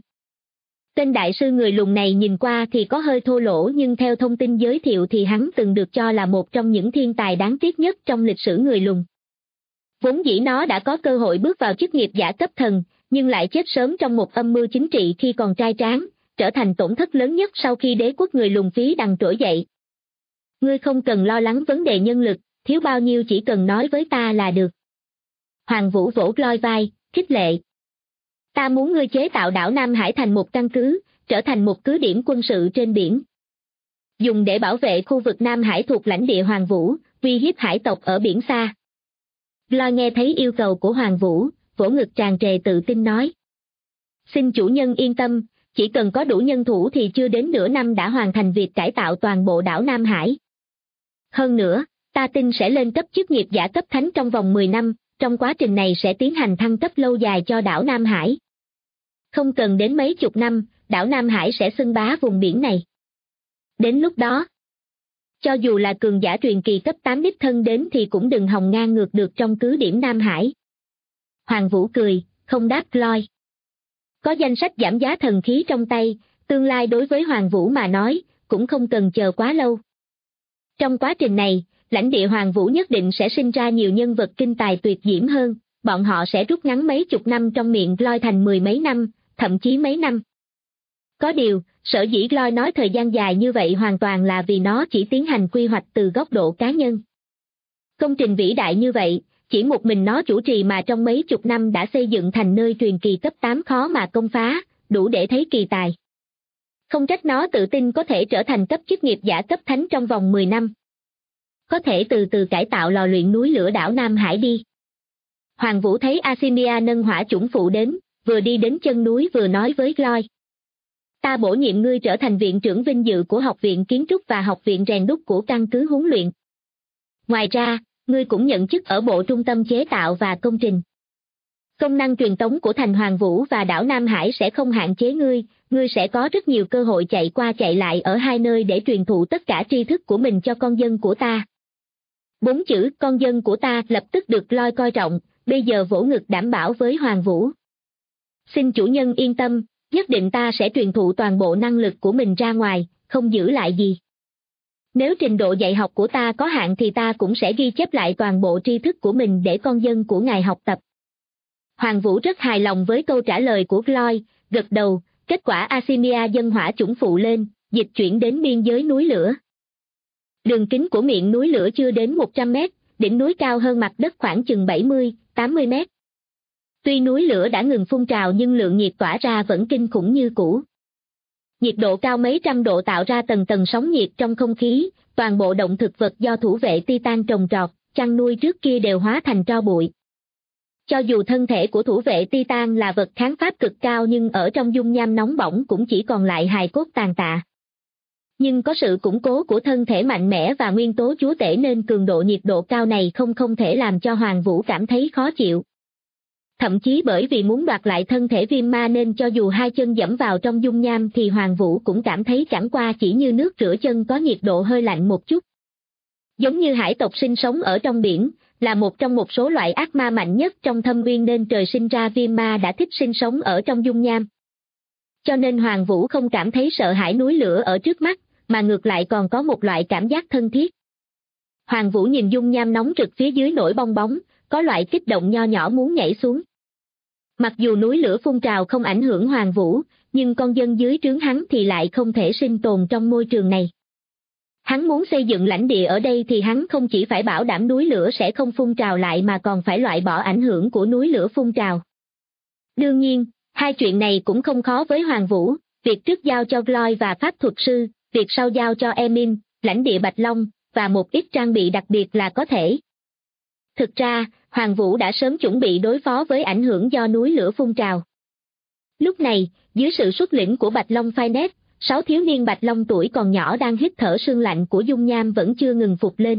Tên đại sư người lùn này nhìn qua thì có hơi thô lỗ nhưng theo thông tin giới thiệu thì hắn từng được cho là một trong những thiên tài đáng tiếc nhất trong lịch sử người lùn. Vốn dĩ nó đã có cơ hội bước vào chức nghiệp giả cấp thần, nhưng lại chết sớm trong một âm mưu chính trị khi còn trai tráng, trở thành tổn thất lớn nhất sau khi đế quốc người lùn Phí Đằng trỗi dậy. Ngươi không cần lo lắng vấn đề nhân lực, thiếu bao nhiêu chỉ cần nói với ta là được. Hoàng Vũ vỗ Gloy vai, khích lệ. Ta muốn ngươi chế tạo đảo Nam Hải thành một căn cứ, trở thành một cứ điểm quân sự trên biển. Dùng để bảo vệ khu vực Nam Hải thuộc lãnh địa Hoàng Vũ, uy hiếp hải tộc ở biển xa. Lo nghe thấy yêu cầu của Hoàng Vũ, vỗ ngực tràn trề tự tin nói. Xin chủ nhân yên tâm, chỉ cần có đủ nhân thủ thì chưa đến nửa năm đã hoàn thành việc cải tạo toàn bộ đảo Nam Hải. Hơn nữa, ta tin sẽ lên cấp chức nghiệp giả cấp thánh trong vòng 10 năm, trong quá trình này sẽ tiến hành thăng cấp lâu dài cho đảo Nam Hải. Không cần đến mấy chục năm, đảo Nam Hải sẽ xưng bá vùng biển này. Đến lúc đó, cho dù là cường giả truyền kỳ cấp 8 đích thân đến thì cũng đừng hòng ngang ngược được trong cứ điểm Nam Hải. Hoàng Vũ cười, không đáp Loi. Có danh sách giảm giá thần khí trong tay, tương lai đối với Hoàng Vũ mà nói, cũng không cần chờ quá lâu. Trong quá trình này, lãnh địa Hoàng Vũ nhất định sẽ sinh ra nhiều nhân vật kinh tài tuyệt diễm hơn, bọn họ sẽ rút ngắn mấy chục năm trong miệng Loi thành 10 mấy năm, thậm chí mấy năm. Có điều, sở dĩ Loi nói thời gian dài như vậy hoàn toàn là vì nó chỉ tiến hành quy hoạch từ góc độ cá nhân. Công trình vĩ đại như vậy, chỉ một mình nó chủ trì mà trong mấy chục năm đã xây dựng thành nơi truyền kỳ cấp 8 khó mà công phá, đủ để thấy kỳ tài. Không trách nó tự tin có thể trở thành cấp chức nghiệp giả cấp thánh trong vòng 10 năm. Có thể từ từ cải tạo lò luyện núi lửa đảo Nam Hải đi. Hoàng Vũ thấy Asimia nâng hỏa chủng phụ đến, vừa đi đến chân núi vừa nói với Loi. Ta bổ nhiệm ngươi trở thành viện trưởng vinh dự của Học viện Kiến trúc và Học viện rèn đúc của căn cứ huấn luyện. Ngoài ra, ngươi cũng nhận chức ở Bộ Trung tâm Chế tạo và Công trình. Công năng truyền tống của thành Hoàng Vũ và đảo Nam Hải sẽ không hạn chế ngươi sẽ có rất nhiều cơ hội chạy qua chạy lại ở hai nơi để truyền thụ tất cả tri thức của mình cho con dân của ta. 4 chữ con dân của ta lập tức được Loi coi trọng, bây giờ vỗ ngực đảm bảo với Hoàng Vũ. Xin chủ nhân yên tâm, nhất định ta sẽ truyền thụ toàn bộ năng lực của mình ra ngoài, không giữ lại gì. Nếu trình độ dạy học của ta có hạn thì ta cũng sẽ ghi chép lại toàn bộ tri thức của mình để con dân của ngài học tập. Hoàng Vũ rất hài lòng với câu trả lời của Loi, gật đầu, kết quả Asimia dâng hỏa chủng phụ lên, dịch chuyển đến biên giới núi lửa. Đường kính của miệng núi lửa chưa đến 100 mét, đỉnh núi cao hơn mặt đất khoảng chừng 70-80 mét. Tuy núi lửa đã ngừng phun trào nhưng lượng nhiệt tỏa ra vẫn kinh khủng như cũ. Nhiệt độ cao mấy trăm độ tạo ra tầng tầng sóng nhiệt trong không khí, toàn bộ động thực vật do thủ vệ Titan trồng trọt, chăn nuôi trước kia đều hóa thành tro bụi. Cho dù thân thể của thủ vệ Titan là vật kháng pháp cực cao nhưng ở trong dung nham nóng bỏng cũng chỉ còn lại hài cốt tàn tạ. Nhưng có sự củng cố của thân thể mạnh mẽ và nguyên tố chúa tể nên cường độ nhiệt độ cao này không thể làm cho Hoàng Vũ cảm thấy khó chịu. Thậm chí bởi vì muốn đoạt lại thân thể viêm ma nên cho dù hai chân dẫm vào trong dung nham thì Hoàng Vũ cũng cảm thấy chẳng qua chỉ như nước rửa chân có nhiệt độ hơi lạnh một chút. Giống như hải tộc sinh sống ở trong biển, là một trong một số loại ác ma mạnh nhất trong thâm uyên nên trời sinh ra viêm ma đã thích sinh sống ở trong dung nham. Cho nên Hoàng Vũ không cảm thấy sợ hãi núi lửa ở trước mắt, mà ngược lại còn có một loại cảm giác thân thiết. Hoàng Vũ nhìn dung nham nóng rực phía dưới nổi bong bóng, có loại kích động nho nhỏ muốn nhảy xuống. Mặc dù núi lửa phun trào không ảnh hưởng Hoàng Vũ, nhưng con dân dưới trướng hắn thì lại không thể sinh tồn trong môi trường này. Hắn muốn xây dựng lãnh địa ở đây thì hắn không chỉ phải bảo đảm núi lửa sẽ không phun trào lại mà còn phải loại bỏ ảnh hưởng của núi lửa phun trào. Đương nhiên, hai chuyện này cũng không khó với Hoàng Vũ, việc trước giao cho Loi và pháp thuật sư, việc sau giao cho Emin, lãnh địa Bạch Long, và một ít trang bị đặc biệt là có thể. Thực ra, Hoàng Vũ đã sớm chuẩn bị đối phó với ảnh hưởng do núi lửa phun trào. Lúc này, dưới sự xuất lĩnh của Bạch Long Finest, 6 thiếu niên Bạch Long tuổi còn nhỏ đang hít thở sương lạnh của dung nham vẫn chưa ngừng phục lên.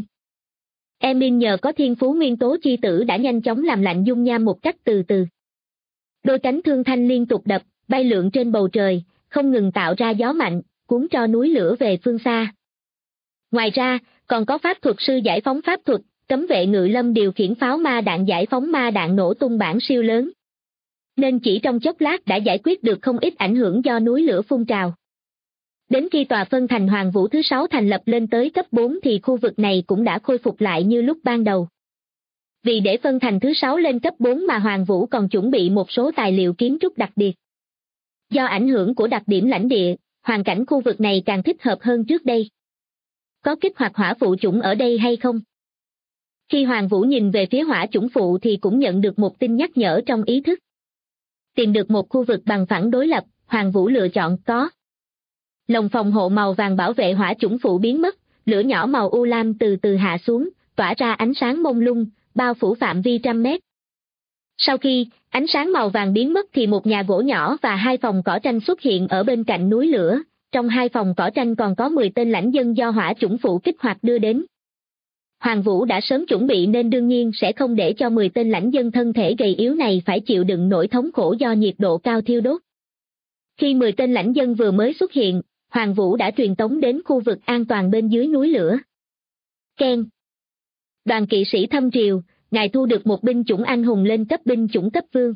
Emin nhờ có thiên phú nguyên tố chi tử đã nhanh chóng làm lạnh dung nham một cách từ từ. Đôi cánh thương thanh liên tục đập, bay lượn trên bầu trời, không ngừng tạo ra gió mạnh, cuốn cho núi lửa về phương xa. Ngoài ra, còn có pháp thuật sư giải phóng pháp thuật, cấm vệ ngự lâm điều khiển pháo ma đạn giải phóng ma đạn nổ tung bản siêu lớn. Nên chỉ trong chốc lát đã giải quyết được không ít ảnh hưởng do núi lửa phun trào. Đến khi tòa phân thành Hoàng Vũ thứ 6 thành lập lên tới cấp 4 thì khu vực này cũng đã khôi phục lại như lúc ban đầu. Vì để phân thành thứ 6 lên cấp 4 mà Hoàng Vũ còn chuẩn bị một số tài liệu kiến trúc đặc biệt. Do ảnh hưởng của đặc điểm lãnh địa, hoàn cảnh khu vực này càng thích hợp hơn trước đây. Có kích hoạt hỏa phụ chủng ở đây hay không? Khi Hoàng Vũ nhìn về phía hỏa chủng phụ thì cũng nhận được một tin nhắc nhở trong ý thức. Tìm được một khu vực bằng phẳng đối lập, Hoàng Vũ lựa chọn có. Lồng phòng hộ màu vàng bảo vệ hỏa chủng phụ biến mất, lửa nhỏ màu u lam từ từ hạ xuống, tỏa ra ánh sáng mông lung, bao phủ phạm vi trăm mét. Sau khi ánh sáng màu vàng biến mất thì một nhà gỗ nhỏ và 2 phòng cỏ tranh xuất hiện ở bên cạnh núi lửa, trong 2 phòng cỏ tranh còn có 10 tên lãnh dân do hỏa chủng phụ kích hoạt đưa đến. Hoàng Vũ đã sớm chuẩn bị nên đương nhiên sẽ không để cho 10 tên lãnh dân thân thể gầy yếu này phải chịu đựng nỗi thống khổ do nhiệt độ cao thiêu đốt. Khi 10 tên lãnh dân vừa mới xuất hiện, Hoàng Vũ đã truyền tống đến khu vực an toàn bên dưới núi lửa. Keng. Đoàn kỵ sĩ Thâm Triều, ngài thu được một binh chủng anh hùng lên cấp binh chủng cấp vương.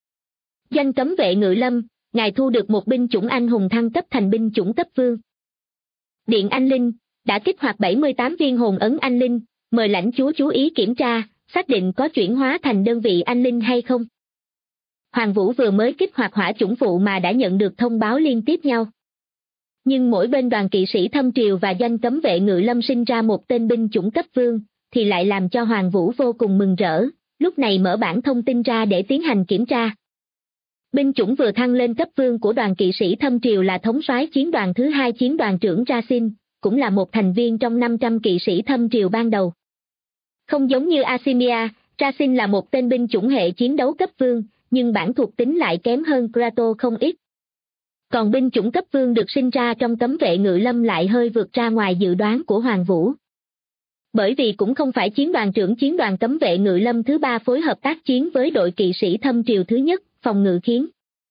Doanh cấm vệ Ngự Lâm, ngài thu được một binh chủng anh hùng thăng cấp thành binh chủng cấp vương. Điện Anh Linh, đã kích hoạt 78 viên hồn ấn anh linh, mời lãnh chúa chú ý kiểm tra, xác định có chuyển hóa thành đơn vị anh linh hay không. Hoàng Vũ vừa mới kích hoạt hỏa chủng phụ mà đã nhận được thông báo liên tiếp nhau. Nhưng mỗi bên đoàn kỵ sĩ Thâm Triều và doanh cấm vệ Ngự Lâm sinh ra một tên binh chủng cấp vương, thì lại làm cho Hoàng Vũ vô cùng mừng rỡ, lúc này mở bản thông tin ra để tiến hành kiểm tra. Binh chủng vừa thăng lên cấp vương của đoàn kỵ sĩ Thâm Triều là thống soái chiến đoàn thứ 2 chiến đoàn trưởng Rasin, cũng là một thành viên trong 500 kỵ sĩ Thâm Triều ban đầu. Không giống như Asimia, Rasin là một tên binh chủng hệ chiến đấu cấp vương, nhưng bản thuộc tính lại kém hơn Kratos không ít. Còn binh chủng cấp vương được sinh ra trong cấm vệ Ngự Lâm lại hơi vượt ra ngoài dự đoán của Hoàng Vũ. Bởi vì cũng không phải chiến đoàn trưởng chiến đoàn cấm vệ Ngự Lâm thứ 3 phối hợp tác chiến với đội kỵ sĩ Thâm Triều thứ nhất, phòng ngự khiến,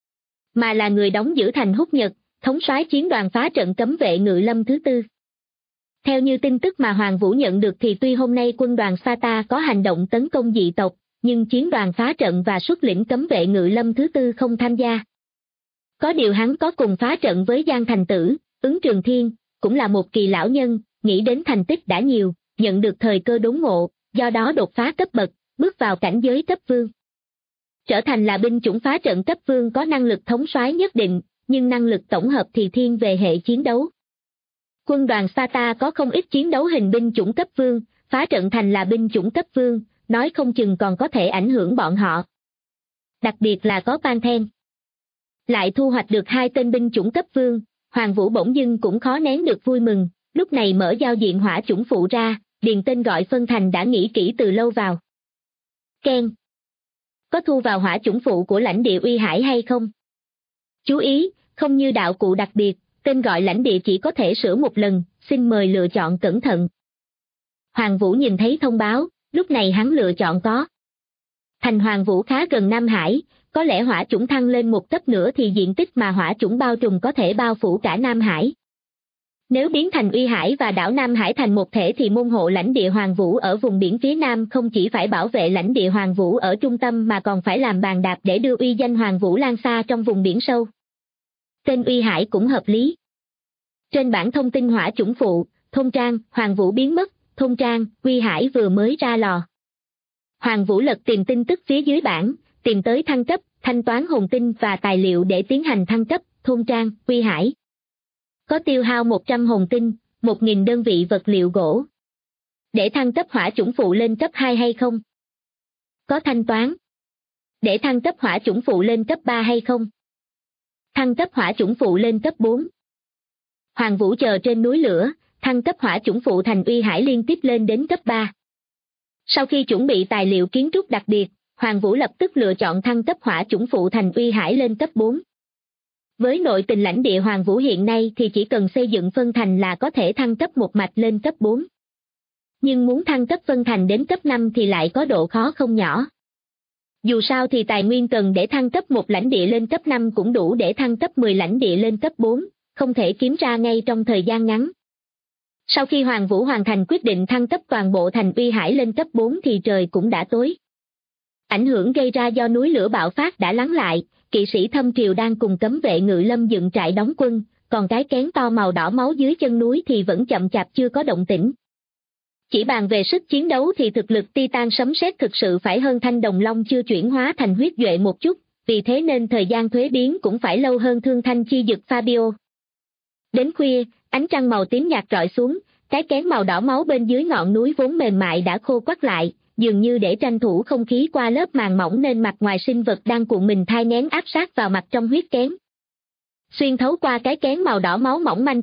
mà là người đóng giữ thành Húc Nhật, thống soái chiến đoàn phá trận cấm vệ Ngự Lâm thứ 4. Theo như tin tức mà Hoàng Vũ nhận được thì tuy hôm nay quân đoàn Sparta có hành động tấn công dị tộc, nhưng chiến đoàn phá trận và xuất lĩnh cấm vệ Ngự Lâm thứ 4 không tham gia. Có điều hắn có cùng phá trận với Giang Thành Tử, Ứng Trường Thiên, cũng là một kỳ lão nhân, nghĩ đến thành tích đã nhiều, nhận được thời cơ đốn ngộ, do đó đột phá cấp bậc, bước vào cảnh giới cấp vương. Trở thành là binh chủng phá trận cấp vương có năng lực thống soái nhất định, nhưng năng lực tổng hợp thì thiên về hệ chiến đấu. Quân đoàn Sparta có không ít chiến đấu hình binh chủng cấp vương, phá trận thành là binh chủng cấp vương, nói không chừng còn có thể ảnh hưởng bọn họ. Đặc biệt là có Panthen. Lại thu hoạch được 2 tên binh chủng cấp vương, Hoàng Vũ bỗng dưng cũng khó nén được vui mừng, lúc này mở giao diện hỏa chủng phụ ra, điền tên gọi phân thành đã nghĩ kỹ từ lâu vào. Ken. Có thu vào hỏa chủng phụ của lãnh địa Uy Hải hay không? Chú ý, không như đạo cụ đặc biệt, tên gọi lãnh địa chỉ có thể sửa một lần, xin mời lựa chọn cẩn thận. Hoàng Vũ nhìn thấy thông báo, lúc này hắn lựa chọn có. Thành Hoàng Vũ khá gần Nam Hải, có lẽ hỏa chủng thăng lên một cấp nữa thì diện tích mà hỏa chủng bao trùm có thể bao phủ cả Nam Hải. Nếu biến thành Uy Hải và đảo Nam Hải thành một thể thì môn hộ lãnh địa Hoàng Vũ ở vùng biển phía Nam không chỉ phải bảo vệ lãnh địa Hoàng Vũ ở trung tâm mà còn phải làm bàn đạp để đưa uy danh Hoàng Vũ lan xa trong vùng biển sâu. Tên Uy Hải cũng hợp lý. Trên bản thông tin hỏa chủng phụ, thôn trang, Hoàng Vũ biến mất, thôn trang, Uy Hải vừa mới ra lò. Hoàng Vũ lật tìm tin tức phía dưới bản, tìm tới thăng cấp, thanh toán hồn tinh và tài liệu để tiến hành thăng cấp, thôn trang, Uy Hải. Có tiêu hao 100 hồn tinh, 1.000 đơn vị vật liệu gỗ. Để thăng cấp hỏa chủng phụ lên cấp 2 hay không? Có thanh toán. Để thăng cấp hỏa chủng phụ lên cấp 3 hay không? Thăng cấp hỏa chủng phụ lên cấp 4. Hoàng Vũ chờ trên núi lửa, thăng cấp hỏa chủng phụ thành Uy Hải liên tiếp lên đến cấp 3. Sau khi chuẩn bị tài liệu kiến trúc đặc biệt, Hoàng Vũ lập tức lựa chọn thăng cấp hỏa chủng phụ thành Uy Hải lên cấp 4. Với nội tình lãnh địa Hoàng Vũ hiện nay thì chỉ cần xây dựng phân thành là có thể thăng cấp một mạch lên cấp 4. Nhưng muốn thăng cấp phân thành đến cấp 5 thì lại có độ khó không nhỏ. Dù sao thì tài nguyên cần để thăng cấp một lãnh địa lên cấp 5 cũng đủ để thăng cấp 10 lãnh địa lên cấp 4, không thể kiếm ra ngay trong thời gian ngắn. Sau khi Hoàng Vũ hoàn thành quyết định thăng cấp toàn bộ thành Uy Hải lên cấp 4 thì trời cũng đã tối. Ảnh hưởng gây ra do núi lửa bạo phát đã lắng lại, kỵ sĩ Thâm Triều đang cùng cấm vệ Ngự Lâm dựng trại đóng quân, còn cái kén to màu đỏ máu dưới chân núi thì vẫn chậm chạp chưa có động tĩnh. Chỉ bàn về sức chiến đấu thì thực lực Titan sấm sét thực sự phải hơn Thanh Đồng Long chưa chuyển hóa thành huyết duệ một chút, vì thế nên thời gian thuế biến cũng phải lâu hơn Thương Thanh Chi Dực Fabio. Đến khuya, ánh trăng màu tím nhạt rọi xuống, cái kén màu đỏ máu bên dưới ngọn núi vốn mềm mại đã khô quắt lại, dường như để tranh thủ không khí qua lớp màng mỏng nên mặt ngoài sinh vật đang cuộn mình thai nghén áp sát vào mặt trong huyết kén. Xuyên thấu qua cái kén màu đỏ máu mỏng manh kia,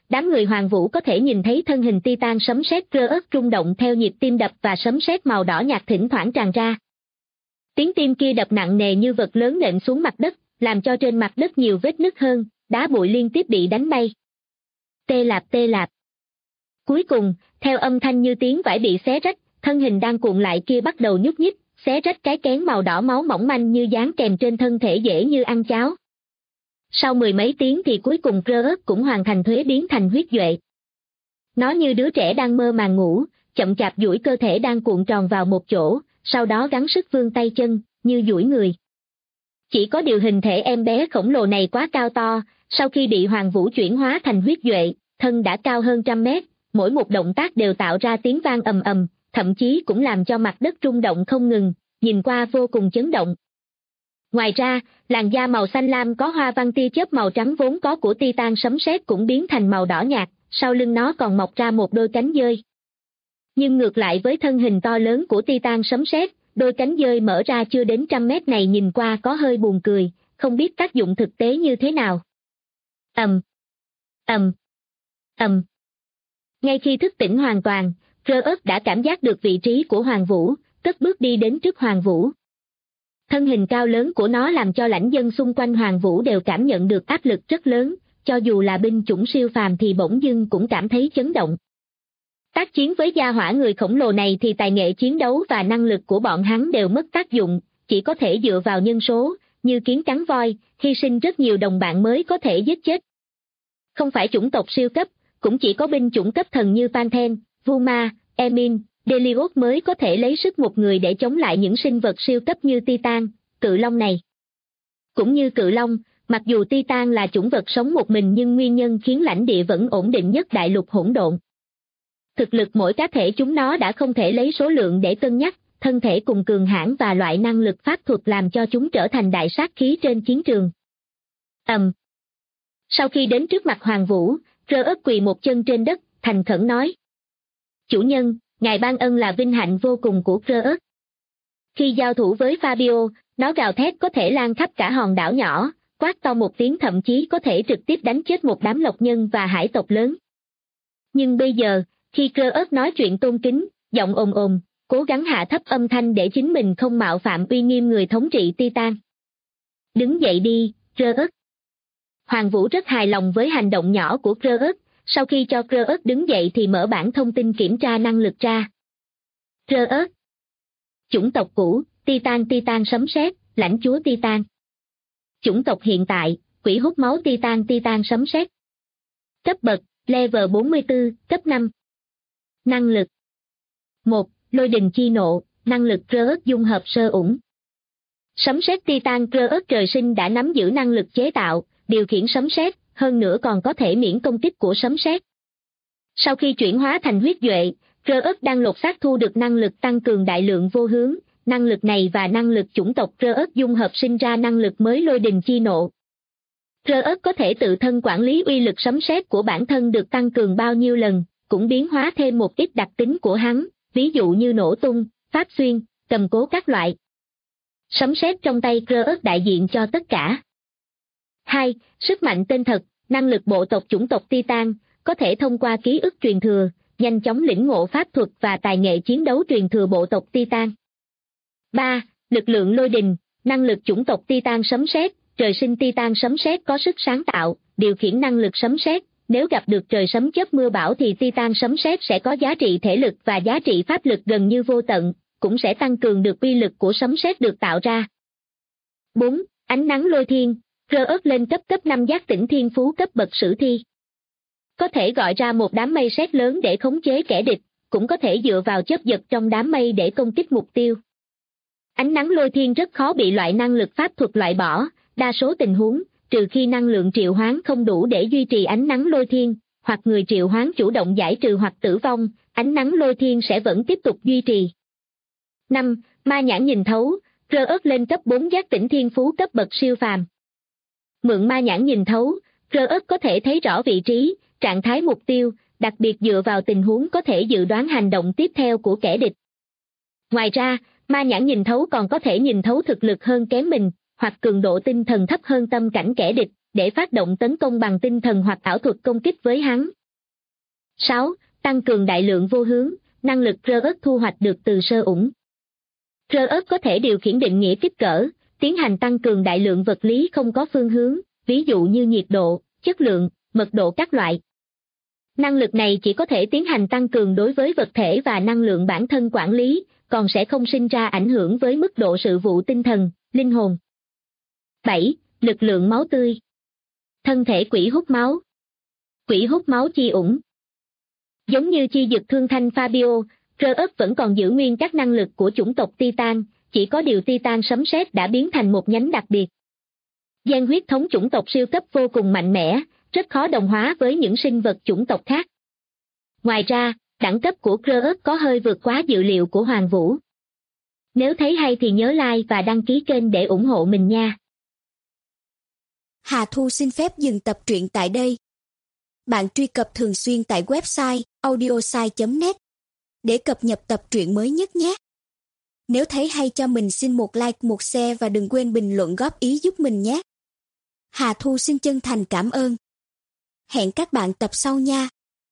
đám người Hoàng Vũ có thể nhìn thấy thân hình Titan sấm sét Cross rung động theo nhịp tim đập và sấm sét màu đỏ nhạt thỉnh thoảng tràn ra. Tiếng tim kia đập nặng nề như vật lớn nện xuống mặt đất, làm cho trên mặt đất nhiều vết nứt hơn, đá bụi liên tiếp bị đánh bay. Tê lạp tê lạp. Cuối cùng, theo âm thanh như tiếng vải bị xé rách, thân hình đang cuộn lại kia bắt đầu nhúc nhích, xé rách cái kén màu đỏ máu mỏng manh như dán kèm trên thân thể dễ như ăn cháo. Sau mười mấy tiếng thì cuối cùng Cross cũng hoàn thành thuế biến thành huyết duệ. Nó như đứa trẻ đang mơ màng ngủ, chậm chạp duỗi cơ thể đang cuộn tròn vào một chỗ, sau đó gắng sức vươn tay chân, như duỗi người. Chỉ có điều hình thể em bé khổng lồ này quá cao to, sau khi bị Hoàng Vũ chuyển hóa thành huyết duệ, thân đã cao hơn 100 mét, mỗi một động tác đều tạo ra tiếng vang ầm ầm, thậm chí cũng làm cho mặt đất rung động không ngừng, nhìn qua vô cùng chấn động. Ngoài ra, làn da màu xanh lam có hoa văn tia chớp màu trắng vốn có của Titan sấm sét cũng biến thành màu đỏ nhạt, sau lưng nó còn mọc ra một đôi cánh dơi. Nhưng ngược lại với thân hình to lớn của Titan sấm sét, đôi cánh dơi mở ra chưa đến 100 mét này nhìn qua có hơi buồn cười, không biết tác dụng thực tế như thế nào. Ngay khi thức tỉnh hoàn toàn, Cross đã cảm giác được vị trí của Hoàng Vũ, cất bước đi đến trước Hoàng Vũ. Thân hình cao lớn của nó làm cho lãnh dân xung quanh Hoàng Vũ đều cảm nhận được áp lực rất lớn, cho dù là binh chủng siêu phàm thì bỗng dưng cũng cảm thấy chấn động. Tác chiến với gia hỏa người khổng lồ này thì tài nghệ chiến đấu và năng lực của bọn hắn đều mất tác dụng, chỉ có thể dựa vào nhân số, như kiến cắn voi, hy sinh rất nhiều đồng bạn mới có thể giết chết. Không phải chủng tộc siêu cấp, cũng chỉ có binh chủng cấp thần như Panthen, Vuma, Emin, Delios mới có thể lấy sức một người để chống lại những sinh vật siêu cấp như Titan, cự long này. Cũng như cự long, mặc dù Titan là chủng vật sống một mình nhưng nguyên nhân khiến lãnh địa vẫn ổn định nhất đại lục hỗn độn. Thực lực mỗi cá thể chúng nó đã không thể lấy số lượng để cân nhắc, thân thể cùng cường hãn và loại năng lực pháp thuật làm cho chúng trở thành đại sát khí trên chiến trường. Sau khi đến trước mặt Hoàng Vũ, Cross quỳ một chân trên đất, thành khẩn nói: Chủ nhân, ngài ban ân là vinh hạnh vô cùng của Cross. Khi giao thủ với Fabio, nó gào thét có thể lan khắp cả hòn đảo nhỏ, quát to một tiếng thậm chí có thể trực tiếp đánh chết một đám lộc nhân và hải tộc lớn. Nhưng bây giờ, khi Cross nói chuyện tôn kính, giọng ồm ồm, cố gắng hạ thấp âm thanh để chính mình không mạo phạm uy nghiêm người thống trị Titan. Đứng dậy đi, Cross. Hoàng Vũ rất hài lòng với hành động nhỏ của Cross, sau khi cho Cross đứng dậy thì mở bảng thông tin kiểm tra năng lực ra. Cross. Chủng tộc cũ, Titan sấm sét, lãnh chúa Titan. Chủng tộc hiện tại, quỷ hút máu Titan sấm sét. Cấp bậc, level 44, cấp 5. Năng lực 1. Lôi đình chi nộ, năng lực Cross dung hợp sơ ủng. Sấm sét Titan Cross trời sinh đã nắm giữ năng lực chế tạo, điều khiển sấm sét, hơn nữa còn có thể miễn công kích của sấm sét. Sau khi chuyển hóa thành huyết duệ, Cross đang lột xác thu được năng lực tăng cường đại lượng vô hướng, năng lực này và năng lực chủng tộc Cross dung hợp sinh ra năng lực mới lôi đình chi nộ. Cross có thể tự thân quản lý uy lực sấm sét của bản thân được tăng cường bao nhiêu lần, cũng biến hóa thêm một ít đặc tính của hắn, ví dụ như nổ tung, pháp xuyên, cầm cố các loại. Sấm sét trong tay Cross đại diện cho tất cả. 2. Sức mạnh tên thật, năng lực bộ tộc chủng tộc Titan, có thể thông qua ký ức truyền thừa, nhanh chóng lĩnh ngộ pháp thuật và tài nghệ chiến đấu truyền thừa bộ tộc Titan. 3. Lực lượng lôi đình, năng lực chủng tộc Titan sấm sét, trời sinh Titan sấm sét có sức sáng tạo, điều khiển năng lực sấm sét, nếu gặp được trời sấm chớp mưa bão thì Titan sấm sét sẽ có giá trị thể lực và giá trị pháp lực gần như vô tận, cũng sẽ tăng cường được uy lực của sấm sét được tạo ra. 4. Ánh nắng lôi thiên, Cross lên cấp 5 giác tỉnh thiên phú cấp bậc sử thi. Có thể gọi ra một đám mây sét lớn để khống chế kẻ địch, cũng có thể dựa vào chớp giật trong đám mây để công kích mục tiêu. Ánh nắng lôi thiên rất khó bị loại năng lực pháp thuật loại bỏ, đa số tình huống, trừ khi năng lượng triệu hoán không đủ để duy trì ánh nắng lôi thiên, hoặc người triệu hoán chủ động giải trừ hoặc tử vong, ánh nắng lôi thiên sẽ vẫn tiếp tục duy trì. 5. Ma nhãn nhìn thấu, Cross lên cấp 4 giác tỉnh thiên phú cấp bậc siêu phàm. Mượn ma nhãn nhìn thấu, Cross có thể thấy rõ vị trí, trạng thái mục tiêu, đặc biệt dựa vào tình huống có thể dự đoán hành động tiếp theo của kẻ địch. Ngoài ra, ma nhãn nhìn thấu còn có thể nhìn thấu thực lực hơn kém mình, hoặc cường độ tinh thần thấp hơn tâm cảnh kẻ địch, để phát động tấn công bằng tinh thần hoặc ảo thuật công kích với hắn. 6. Tăng cường đại lượng vô hướng, năng lực Kreuss thu hoạch được từ sơ ủng. Kreuss có thể điều khiển định nghĩa kích cỡ, tiến hành tăng cường đại lượng vật lý không có phương hướng, ví dụ như nhiệt độ, chất lượng, mật độ các loại. Năng lực này chỉ có thể tiến hành tăng cường đối với vật thể và năng lượng bản thân quản lý, còn sẽ không sinh ra ảnh hưởng với mức độ sự vụ tinh thần, linh hồn. 7. Lực lượng máu tươi. Thân thể quỷ hút máu. Quỷ hút máu chi ủng. Giống như chi dực thương thanh Fabio, Kreuss vẫn còn giữ nguyên các năng lực của chủng tộc Titan, chỉ có điều Titan sấm sét đã biến thành một nhánh đặc biệt. Gen huyết thống chủng tộc siêu cấp vô cùng mạnh mẽ, rất khó đồng hóa với những sinh vật chủng tộc khác. Ngoài ra, đẳng cấp của Kreuss có hơi vượt quá dự liệu của Hoàng Vũ. Nếu thấy hay thì nhớ like và đăng ký kênh để ủng hộ mình nha. Hà Thu xin phép dừng tập truyện tại đây. Bạn truy cập thường xuyên tại website audiosai.net để cập nhật tập truyện mới nhất nhé. Nếu thấy hay cho mình xin một like, một share và đừng quên bình luận góp ý giúp mình nhé. Hà Thu xin chân thành cảm ơn. Hẹn các bạn tập sau nha.